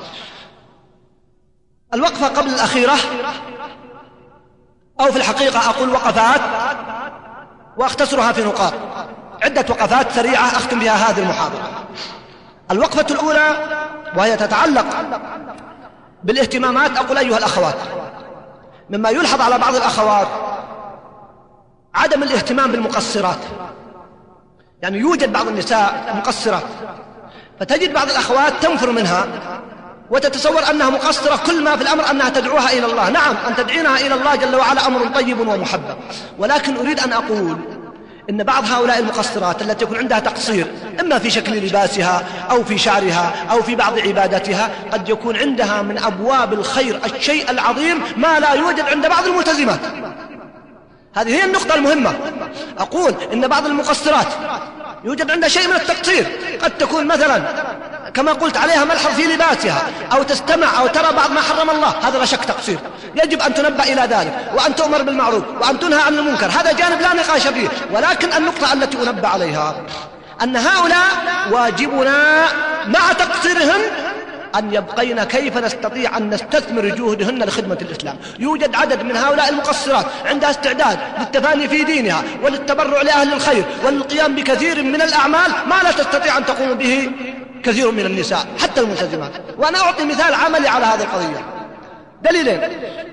الوقفة قبل الأخيرة، أو في الحقيقة أقول وقفات وأختصرها في نقاط، عدة وقفات سريعة أختم بها هذه المحاضرة. الوقفة الأولى وهي تتعلق بالاهتمامات، أقول أيها الأخوات، مما يلحظ على بعض الأخوات عدم الاهتمام بالمقصرات. يعني يوجد بعض النساء مقصرات، فتجد بعض الأخوات تنفر منها وتتصور أنها مقصرة، كل ما في الأمر أنها تدعوها إلى الله. نعم، أن تدعينها إلى الله جل وعلا أمر طيب ومحبب، ولكن أريد أن أقول إن بعض هؤلاء المقصرات التي يكون عندها تقصير إما في شكل لباسها أو في شعرها أو في بعض عباداتها، قد يكون عندها من أبواب الخير الشيء العظيم ما لا يوجد عند بعض الملتزمات. هذه هي النقطة المهمة. أقول إن بعض المقصرات يوجد عندها شيء من التقصير، قد تكون مثلا كما قلت عليها ملحظ في لباسها، أو تستمع أو ترى بعض ما حرم الله، هذا لا شك تقصير، يجب أن تنبه إلى ذلك، وأن تؤمر بالمعروف وأن تنهى عن المنكر، هذا جانب لا نقاش فيه. ولكن النقطة التي أنبه عليها أن هؤلاء واجبنا مع تقصيرهم أن يبقين كيف نستطيع أن نستثمر جهدهن لخدمة الإسلام. يوجد عدد من هؤلاء المقصرات عندها استعداد للتفاني في دينها وللتبرع لأهل الخير وللقيام بكثير من الأعمال ما لا تستطيع أن تقوم به كثير من النساء حتى الملتزمات. وأنا أعطي مثال عملي على هذه القضية، دليلين.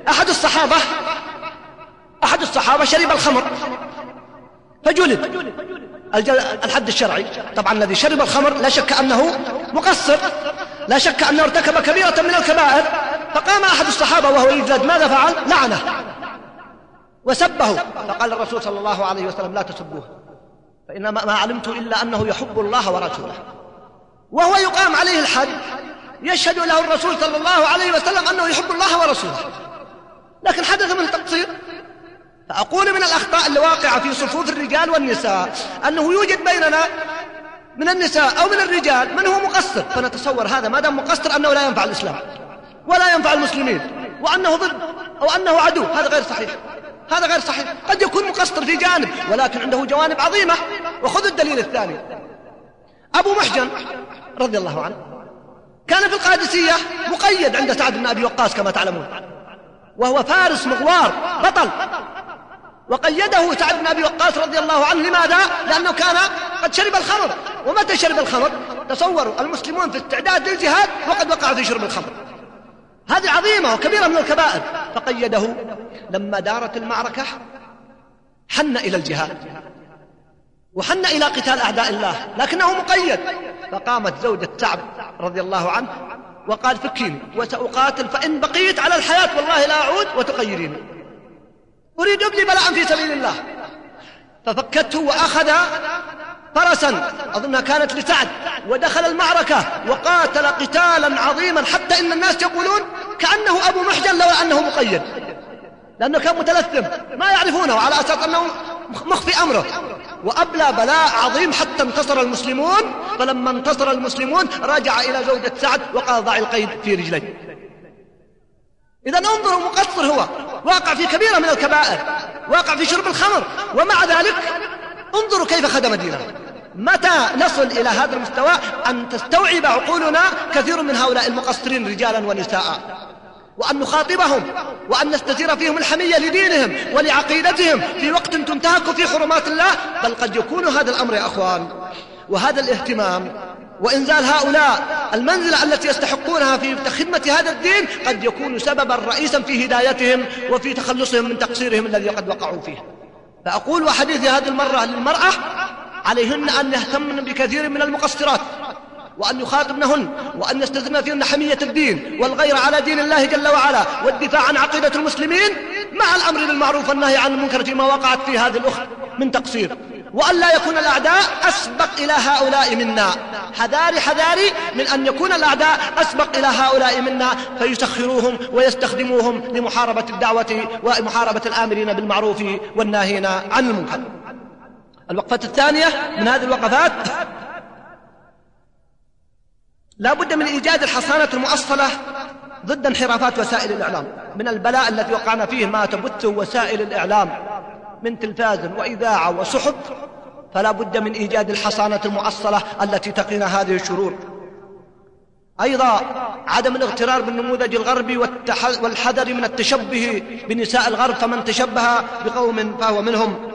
أحد الصحابة شرب الخمر فجلد الحد الشرعي. طبعا الذي شرب الخمر لا شك أنه مقصر، لا شك أنه ارتكب كبيرة من الكبائر. فقام أحد الصحابة وهو يجلد، ماذا فعل؟ لعنه وسبه. فقال الرسول صلى الله عليه وسلم: لا تسبوه، فإنما ما علمت إلا أنه يحب الله ورسوله. وهو يقام عليه الحد يشهد له الرسول صلى الله عليه وسلم أنه يحب الله ورسوله، لكن حدث من التقصير. فأقول من الأخطاء الواقعة في صفوف الرجال والنساء أنه يوجد بيننا من النساء أو من الرجال من هو مقصر، فنتصور هذا ما دام مقصر أنه لا ينفع الإسلام ولا ينفع المسلمين وأنه ضد أو أنه عدو. هذا غير صحيح، هذا غير صحيح. قد يكون مقصر في جانب ولكن عنده جوانب عظيمة. وخذ الدليل الثاني، أبو محجن رضي الله عنه كان في القادسية مقيد عند سعد بن أبي وقاص كما تعلمون، وهو فارس مغوار بطل، وقيده سعد بن أبي وقاص رضي الله عنه. لماذا؟ لأنه كان قد شرب الخمر. ومتى شرب الخمر؟ تصوروا المسلمون في استعداد للجهاد وقد وقعوا في شرب الخمر، هذه عظيمة وكبيرة من الكبائر. فقيده. لما دارت المعركة حن إلى الجهاد وحن إلى قتال أعداء الله، لكنه مقيد. فقامت زوجة سعد رضي الله عنه وقال: فكيني وسأقاتل، فإن بقيت على الحياة والله لا أعود وتقيريني، أريد أبلي بلاء في سبيل الله. ففكته وأخذ فرسا أظنها كانت لسعد، ودخل المعركة وقاتل قتالا عظيما، حتى إن الناس يقولون كأنه أبو محجن لولا أنه مقيد، لأنه كان متلثم ما يعرفونه على أساس أنه مخفي أمره، وأبلى بلاء عظيم حتى انتصر المسلمون. فلما انتصر المسلمون رجع إلى زوجة سعد وقال ضع القيد في رجلي. إذا انظروا، مقصر هو، واقع في كبيرة من الكبائر، واقع في شرب الخمر، ومع ذلك انظروا كيف خدم دينه. متى نصل إلى هذا المستوى؟ أن تستوعب عقولنا كثير من هؤلاء المقصرين رجالا ونساء، وأن نخاطبهم وأن نستثير فيهم الحمية لدينهم ولعقيدتهم في وقت تنتهك في حرمات الله. بل قد يكون هذا الأمر يا أخوان، وهذا الاهتمام وإنزال هؤلاء المنزلة التي يستحقونها في خدمة هذا الدين قد يكون سببا رئيسا في هدايتهم وفي تخلصهم من تقصيرهم الذي قد وقعوا فيه. فأقول وحديثي هذه المرة للمرأة عليهن أن يهتمن بكثير من المقصرات، وأن يخاطبنهن، وأن يستثمن فيهن حمية الدين والغير على دين الله جل وعلا، والدفاع عن عقيدة المسلمين، مع الأمر بالمعروف والنهي عن المنكر فيما وقعت فيه هذه الأخت من تقصير. وأن لا يكون الأعداء أسبق إلى هؤلاء منا. حذاري حذاري من أن يكون الأعداء أسبق إلى هؤلاء منا فيسخروهم ويستخدموهم لمحاربة الدعوة ومحاربة الآمرين بالمعروف والناهين عن المنكر. الوقفة الثانية من هذه الوقفات، لا بد من إيجاد الحصانة المؤصلة ضد انحرافات وسائل الإعلام. من البلاء الذي وقعنا فيه ما تبثه وسائل الإعلام من تلفاز وإذاعة وصحف، فلا بد من إيجاد الحصانة المؤصلة التي تقينا هذه الشرور. أيضا عدم الاغترار بالنموذج الغربي والحذر من التشبه بنساء الغرب، فمن تشبه بقوم فهو منهم.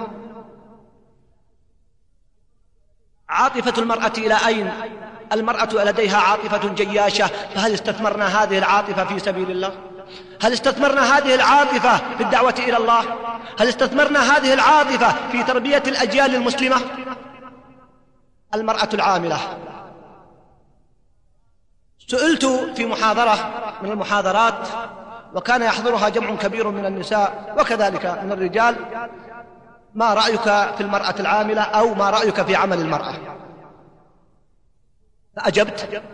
عاطفة المرأة إلى أين؟ المرأة لديها عاطفة جياشة، فهل استثمرنا هذه العاطفة في سبيل الله؟ هل استثمرنا هذه العاطفة في الدعوة إلى الله؟ هل استثمرنا هذه العاطفة في تربية الأجيال المسلمة؟ المرأة العاملة، سئلت في محاضرة من المحاضرات وكان يحضرها جمع كبير من النساء وكذلك من الرجال، ما رأيك في المرأة العاملة، أو ما رأيك في عمل المرأة؟ فأجبت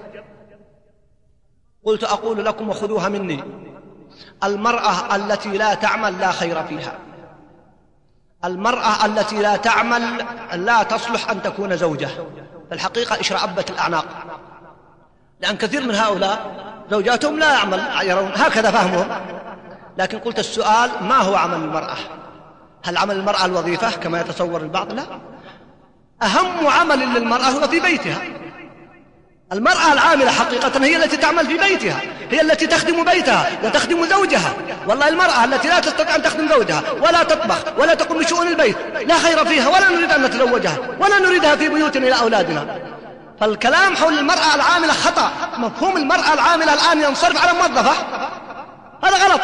قلت أقول لكم وخذوها مني، المرأة التي لا تعمل لا خير فيها. المرأة التي لا تعمل لا تصلح أن تكون زوجة. في الحقيقة اشرأبت الأعناق، لأن كثير من هؤلاء زوجاتهم لا يعمل، يرون هكذا فهمهم. لكن قلت السؤال ما هو عمل المرأة؟ هل عمل المرأة الوظيفة كما يتصور البعض؟ لا، أهم عمل للمرأة هو في بيتها. المرأة العاملة حقيقة هي التي تعمل في بيتها، هي التي تخدم بيتها وتخدم زوجها. والله المرأة التي لا تستطيع أن تخدم زوجها ولا تطبخ ولا تقوم بشؤون البيت لا خير فيها، ولا نريد أن نتزوجها ولا نريدها في بيوتنا إلى أولادنا. فالكلام حول المرأة العاملة خطأ. مفهوم المرأة العاملة الآن ينصرف على موظفة، هذا غلط.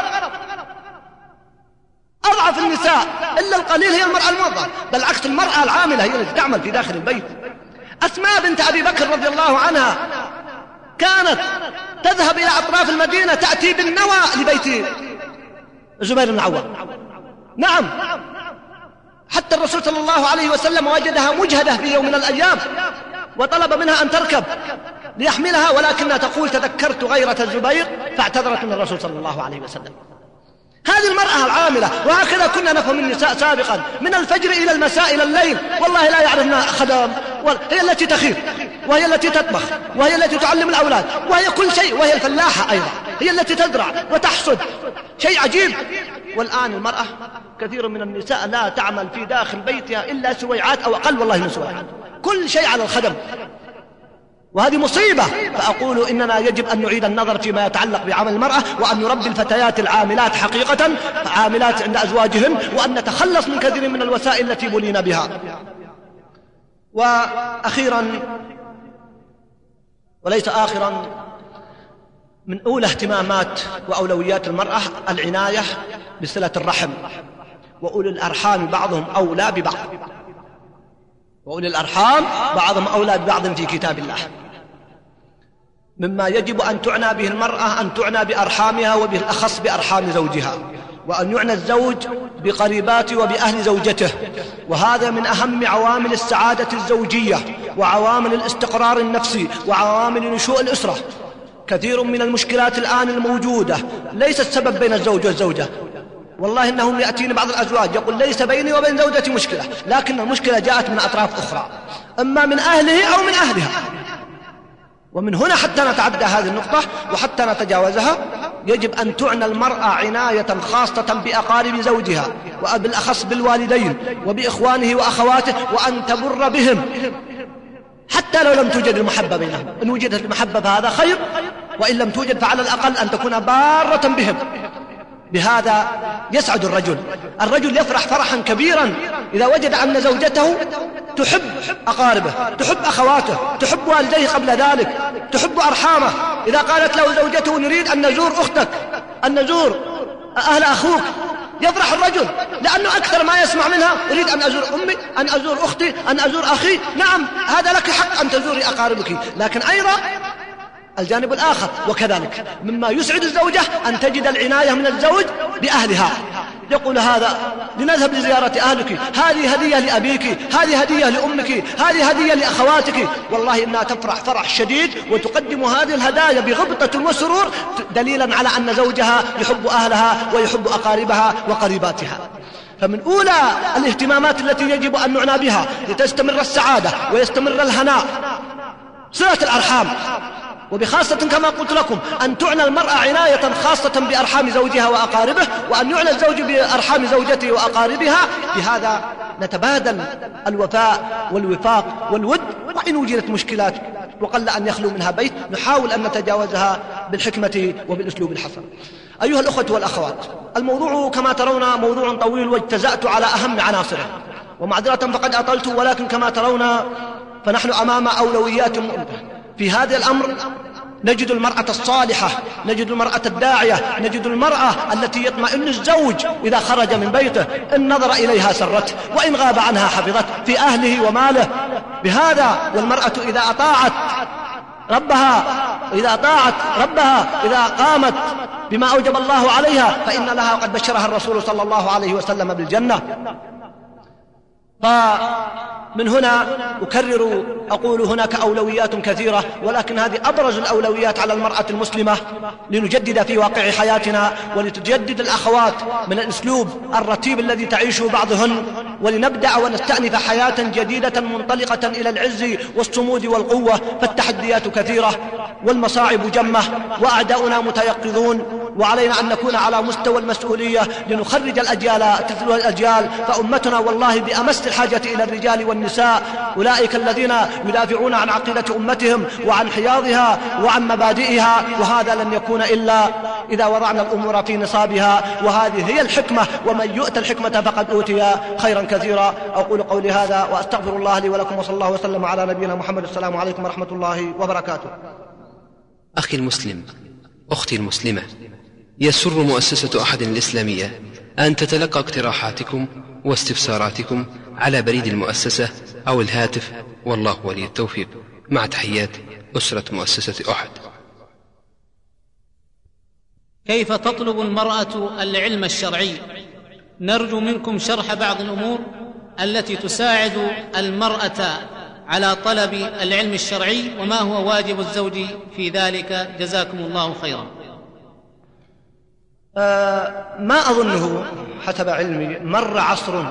أضعف النساء إلا القليل هي المرأة الموظفة، بل عكس، المرأة العاملة هي التي تعمل في داخل البيت. أسماء بنت أبي بكر رضي الله عنها كانت تذهب إلى أطراف المدينة تأتي بالنوى لبيت الزبير بن العوام. نعم، حتى الرسول صلى الله عليه وسلم وجدها مجهدة في يوم من الأيام وطلب منها أن تركب ليحملها، ولكنها تقول تذكرت غيرة الزبير فاعتذرت من الرسول صلى الله عليه وسلم. هذه المرأة العاملة. وهكذا كنا نفهم النساء سابقا، من الفجر إلى المساء إلى الليل والله لا يعرفنا خدم، هي التي تخير وهي التي تطبخ وهي التي تعلم الأولاد وهي كل شيء، وهي الفلاحة أيضا، هي التي تزرع وتحصد، شيء عجيب. والآن المرأة كثير من النساء لا تعمل في داخل بيتها إلا سويعات أو أقل والله من سويعات، كل شيء على الخدم، وهذه مصيبة. فأقول إننا يجب أن نعيد النظر فيما يتعلق بعمل المرأة، وأن نربي الفتيات العاملات حقيقة عاملات عند أزواجهن، وأن نتخلص من كثير من الوسائل التي بلينا بها. وأخيرا وليس آخرا، من أولى اهتمامات وأولويات المرأة العناية بصلة الرحم، وأولي الأرحام بعضهم أولى ببعض، وأولي الأرحام بعضهم أولى ببعض في كتاب الله. مما يجب أن تعنى به المرأة أن تعنى بأرحامها، وبالأخص بأرحام زوجها، وأن يعنى الزوج بقريباته وبأهل زوجته، وهذا من أهم عوامل السعادة الزوجية وعوامل الاستقرار النفسي وعوامل نشوء الأسرة. كثير من المشكلات الآن الموجودة ليس السبب بين الزوج والزوجة، والله إنهم يأتيني بعض الأزواج يقول ليس بيني وبين زوجتي مشكلة، لكن المشكلة جاءت من أطراف أخرى، إما من أهله أو من أهلها. ومن هنا حتى نتعدى هذه النقطة وحتى نتجاوزها يجب أن تعنى المرأة عناية خاصة بأقارب زوجها، وبالأخص بالوالدين وبإخوانه وأخواته، وأن تبر بهم حتى لو لم توجد المحبة بينهم. إن وجدت المحبة فهذا خير، وإن لم توجد فعلى الأقل أن تكون بارة بهم. بهذا يسعد الرجل يفرح فرحا كبيرا إذا وجد أن زوجته تحب أقاربه، تحب أخواته، تحب والديه قبل ذلك، تحب أرحامه. إذا قالت له زوجته نريد أن نزور أختك، أن نزور أهل أخوك، يفرح الرجل، لأنه أكثر ما يسمع منها أريد أن أزور أمي، أن أزور أختي، أن أزور أخي. نعم، هذا لك حق أن تزوري أقاربك، لكن أيضا الجانب الآخر وكذلك مما يسعد الزوجة أن تجد العناية من الزوج بأهلها. يقول هذا لنذهب لزيارة أهلك، هذه هدية لأبيك، هذه هدية لأمك، هذه هدية لأخواتك. والله إنها تفرح فرح شديد وتقدم هذه الهدايا بغبطة وسرور دليلا على أن زوجها يحب أهلها ويحب أقاربها وقريباتها. فمن أولى الاهتمامات التي يجب أن نعنى بها لتستمر السعادة ويستمر الهناء صلة الأرحام، وبخاصة كما قلت لكم أن تعنى المرأة عناية خاصة بأرحام زوجها وأقاربه، وأن يعنى الزوج بأرحام زوجته وأقاربها. بهذا نتبادل الوفاء والوفاق والود، وإن وجدت مشكلات وقل أن يخلو منها بيت نحاول أن نتجاوزها بالحكمة وبالأسلوب الحسن. أيها الأخوة والأخوات، الموضوع كما ترون موضوع طويل واجتزأت على أهم عناصره، ومعذرة فقد أطلت، ولكن كما ترون فنحن أمام أولويات مؤلمة. في هذا الأمر نجد المرأة الصالحة، نجد المرأة الداعية، نجد المرأة التي يطمئن الزوج إذا خرج من بيته، إن نظر إليها سرته، وإن غاب عنها حفظته في أهله وماله. بهذا والمرأة إذا أطاعت ربها إذا قامت بما أوجب الله عليها فإن لها قد بشرها الرسول صلى الله عليه وسلم بالجنة. فمن هنا أكرر أقول هناك أولويات كثيرة، ولكن هذه أبرز الأولويات على المرأة المسلمة لنجدد في واقع حياتنا، ولتجدد الأخوات من الأسلوب الرتيب الذي تعيشه بعضهن، ولنبدأ ونستأنف حياة جديدة منطلقة إلى العز والصمود والقوة. فالتحديات كثيرة والمصاعب جمة وأعداؤنا متيقظون، وعلينا أن نكون على مستوى المسؤولية لنخرج الأجيال تتلو الأجيال. فأمتنا والله بأمس الحاجة إلى الرجال والنساء، أولئك الذين يدافعون عن عقيدة أمتهم وعن حياضها وعن مبادئها، وهذا لن يكون إلا إذا وضعنا الأمور في نصابها، وهذه هي الحكمة، ومن يؤتى الحكمة فقد أوتي خيرا كثيرا. أقول قولي هذا وأستغفر الله لي ولكم، وصلى الله وسلم على نبينا محمد. السلام عليكم ورحمة الله وبركاته. أخي المسلم، أختي المسلمة، يسر مؤسسة أحد الإسلامية أن تتلقى اقتراحاتكم واستفساراتكم على بريد المؤسسة أو الهاتف، والله ولي التوفيق. مع تحيات أسرة مؤسسة أحد. كيف تطلب المرأة العلم الشرعي؟ نرجو منكم شرح بعض الأمور التي تساعد المرأة على طلب العلم الشرعي، وما هو واجب الزوج في ذلك، جزاكم الله خيرا. ما أظنه حسب علمي مر عصر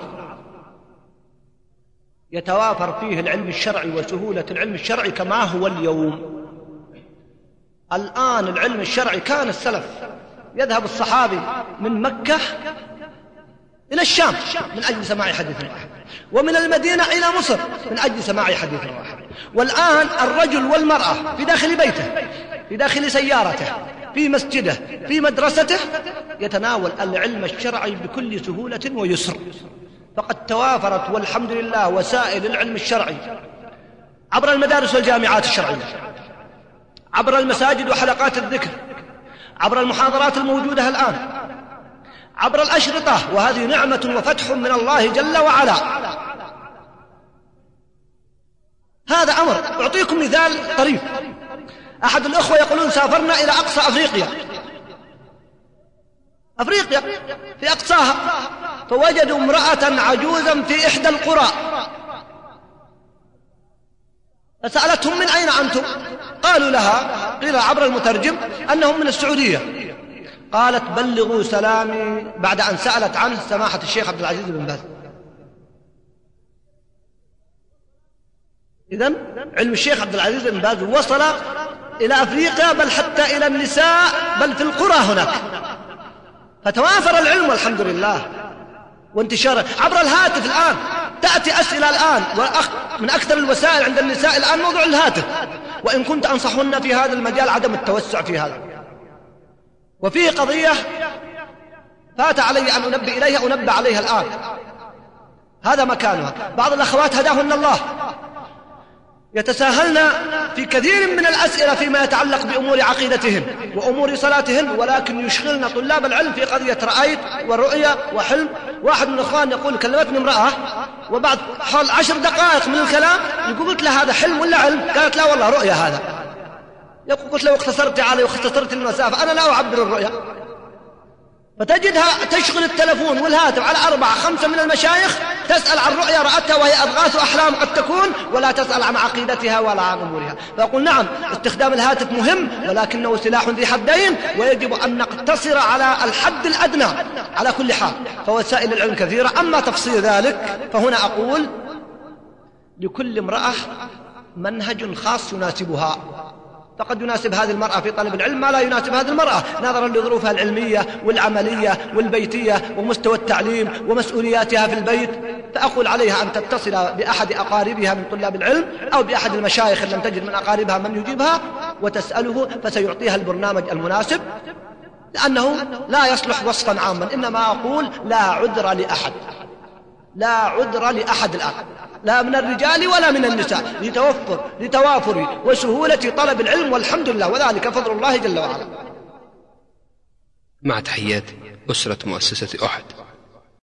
يتوافر فيه العلم الشرعي وسهولة العلم الشرعي كما هو اليوم. الآن العلم الشرعي كان السلف يذهب الصحابي من مكة إلى الشام من أجل سماع حديث واحد، ومن المدينة إلى مصر من أجل سماع حديث واحد. والآن الرجل والمرأة في داخل بيته، في داخل سيارته، في مسجده، في مدرسته، يتناول العلم الشرعي بكل سهولة ويسر. فقد توافرت والحمد لله وسائل العلم الشرعي عبر المدارس والجامعات الشرعية، عبر المساجد وحلقات الذكر، عبر المحاضرات الموجودة الآن، عبر الأشرطة، وهذه نعمة وفتح من الله جل وعلا. هذا أمر. أعطيكم مثال طريف. أحد الأخوة يقولون سافرنا إلى أقصى أفريقيا، أفريقيا في أقصاها، فوجدوا امرأة عجوزا في إحدى القرى، فسألتهم: من أين أنتم؟ قالوا لها، قيل عبر المترجم أنهم من السعودية. قالت: بلغوا سلامي، بعد أن سألت عنه سماحة الشيخ عبد العزيز بن باز. إذن علم الشيخ عبد العزيز بن باز وصل إلى أفريقيا، بل حتى إلى النساء، بل في القرى هناك، فتوافر العلم والحمد لله وانتشاره عبر الهاتف. الآن تأتي أسئلة الآن، من أكثر الوسائل عند النساء الآن موضوع الهاتف، وإن كنت أنصحهن في هذا المجال عدم التوسع في هذا. وفيه قضية فات علي أن أنبه إليها، أنبه عليها الآن، هذا مكانها. بعض الأخوات هداهن الله يتساهلن في كثير من الأسئلة فيما يتعلق بأمور عقيدتهم وأمور صلاتهن، ولكن يشغلن طلاب العلم في قضية رأيت ورؤية وحلم. واحد من الأخوان يقول: كلمتني امرأة وبعد حول 10 دقائق من الكلام يقول: قلت لها هذا حلم ولا علم؟ قالت: لا والله رؤية هذا. يقول: قلت لو اختصرت علي واختصرت المسافة، أنا لا أعبر الرؤية. فتجدها تشغل التلفون والهاتف على 4-5 من المشايخ تسأل عن رؤيا رأتها وهي أضغاث أحلام قد تكون، ولا تسأل عن عقيدتها ولا عن أمورها. فأقول: نعم، استخدام الهاتف مهم، ولكنه سلاح ذي حدين، ويجب أن نقتصر على الحد الأدنى على كل حال. فوسائل العلم كثيرة. أما تفصيل ذلك فهنا أقول: لكل امرأة منهج خاص يناسبها، فقد يناسب هذه المرأة في طلب العلم ما لا يناسب هذه المرأة، نظرا لظروفها العلمية والعملية والبيتية ومستوى التعليم ومسؤولياتها في البيت. فأقول عليها أن تتصل بأحد أقاربها من طلاب العلم أو بأحد المشايخ لم تجد من أقاربها من يجيبها وتسأله، فسيعطيها البرنامج المناسب، لأنه لا يصلح وصفا عاما. إنما أقول: لا عذر لأحد، لا عذر لأحد الآن، لا من الرجال ولا من النساء، لتوافر وسهولة طلب العلم، والحمد لله، وذلك فضل الله جل وعلا. مع تحيات أسرة مؤسسة أحد.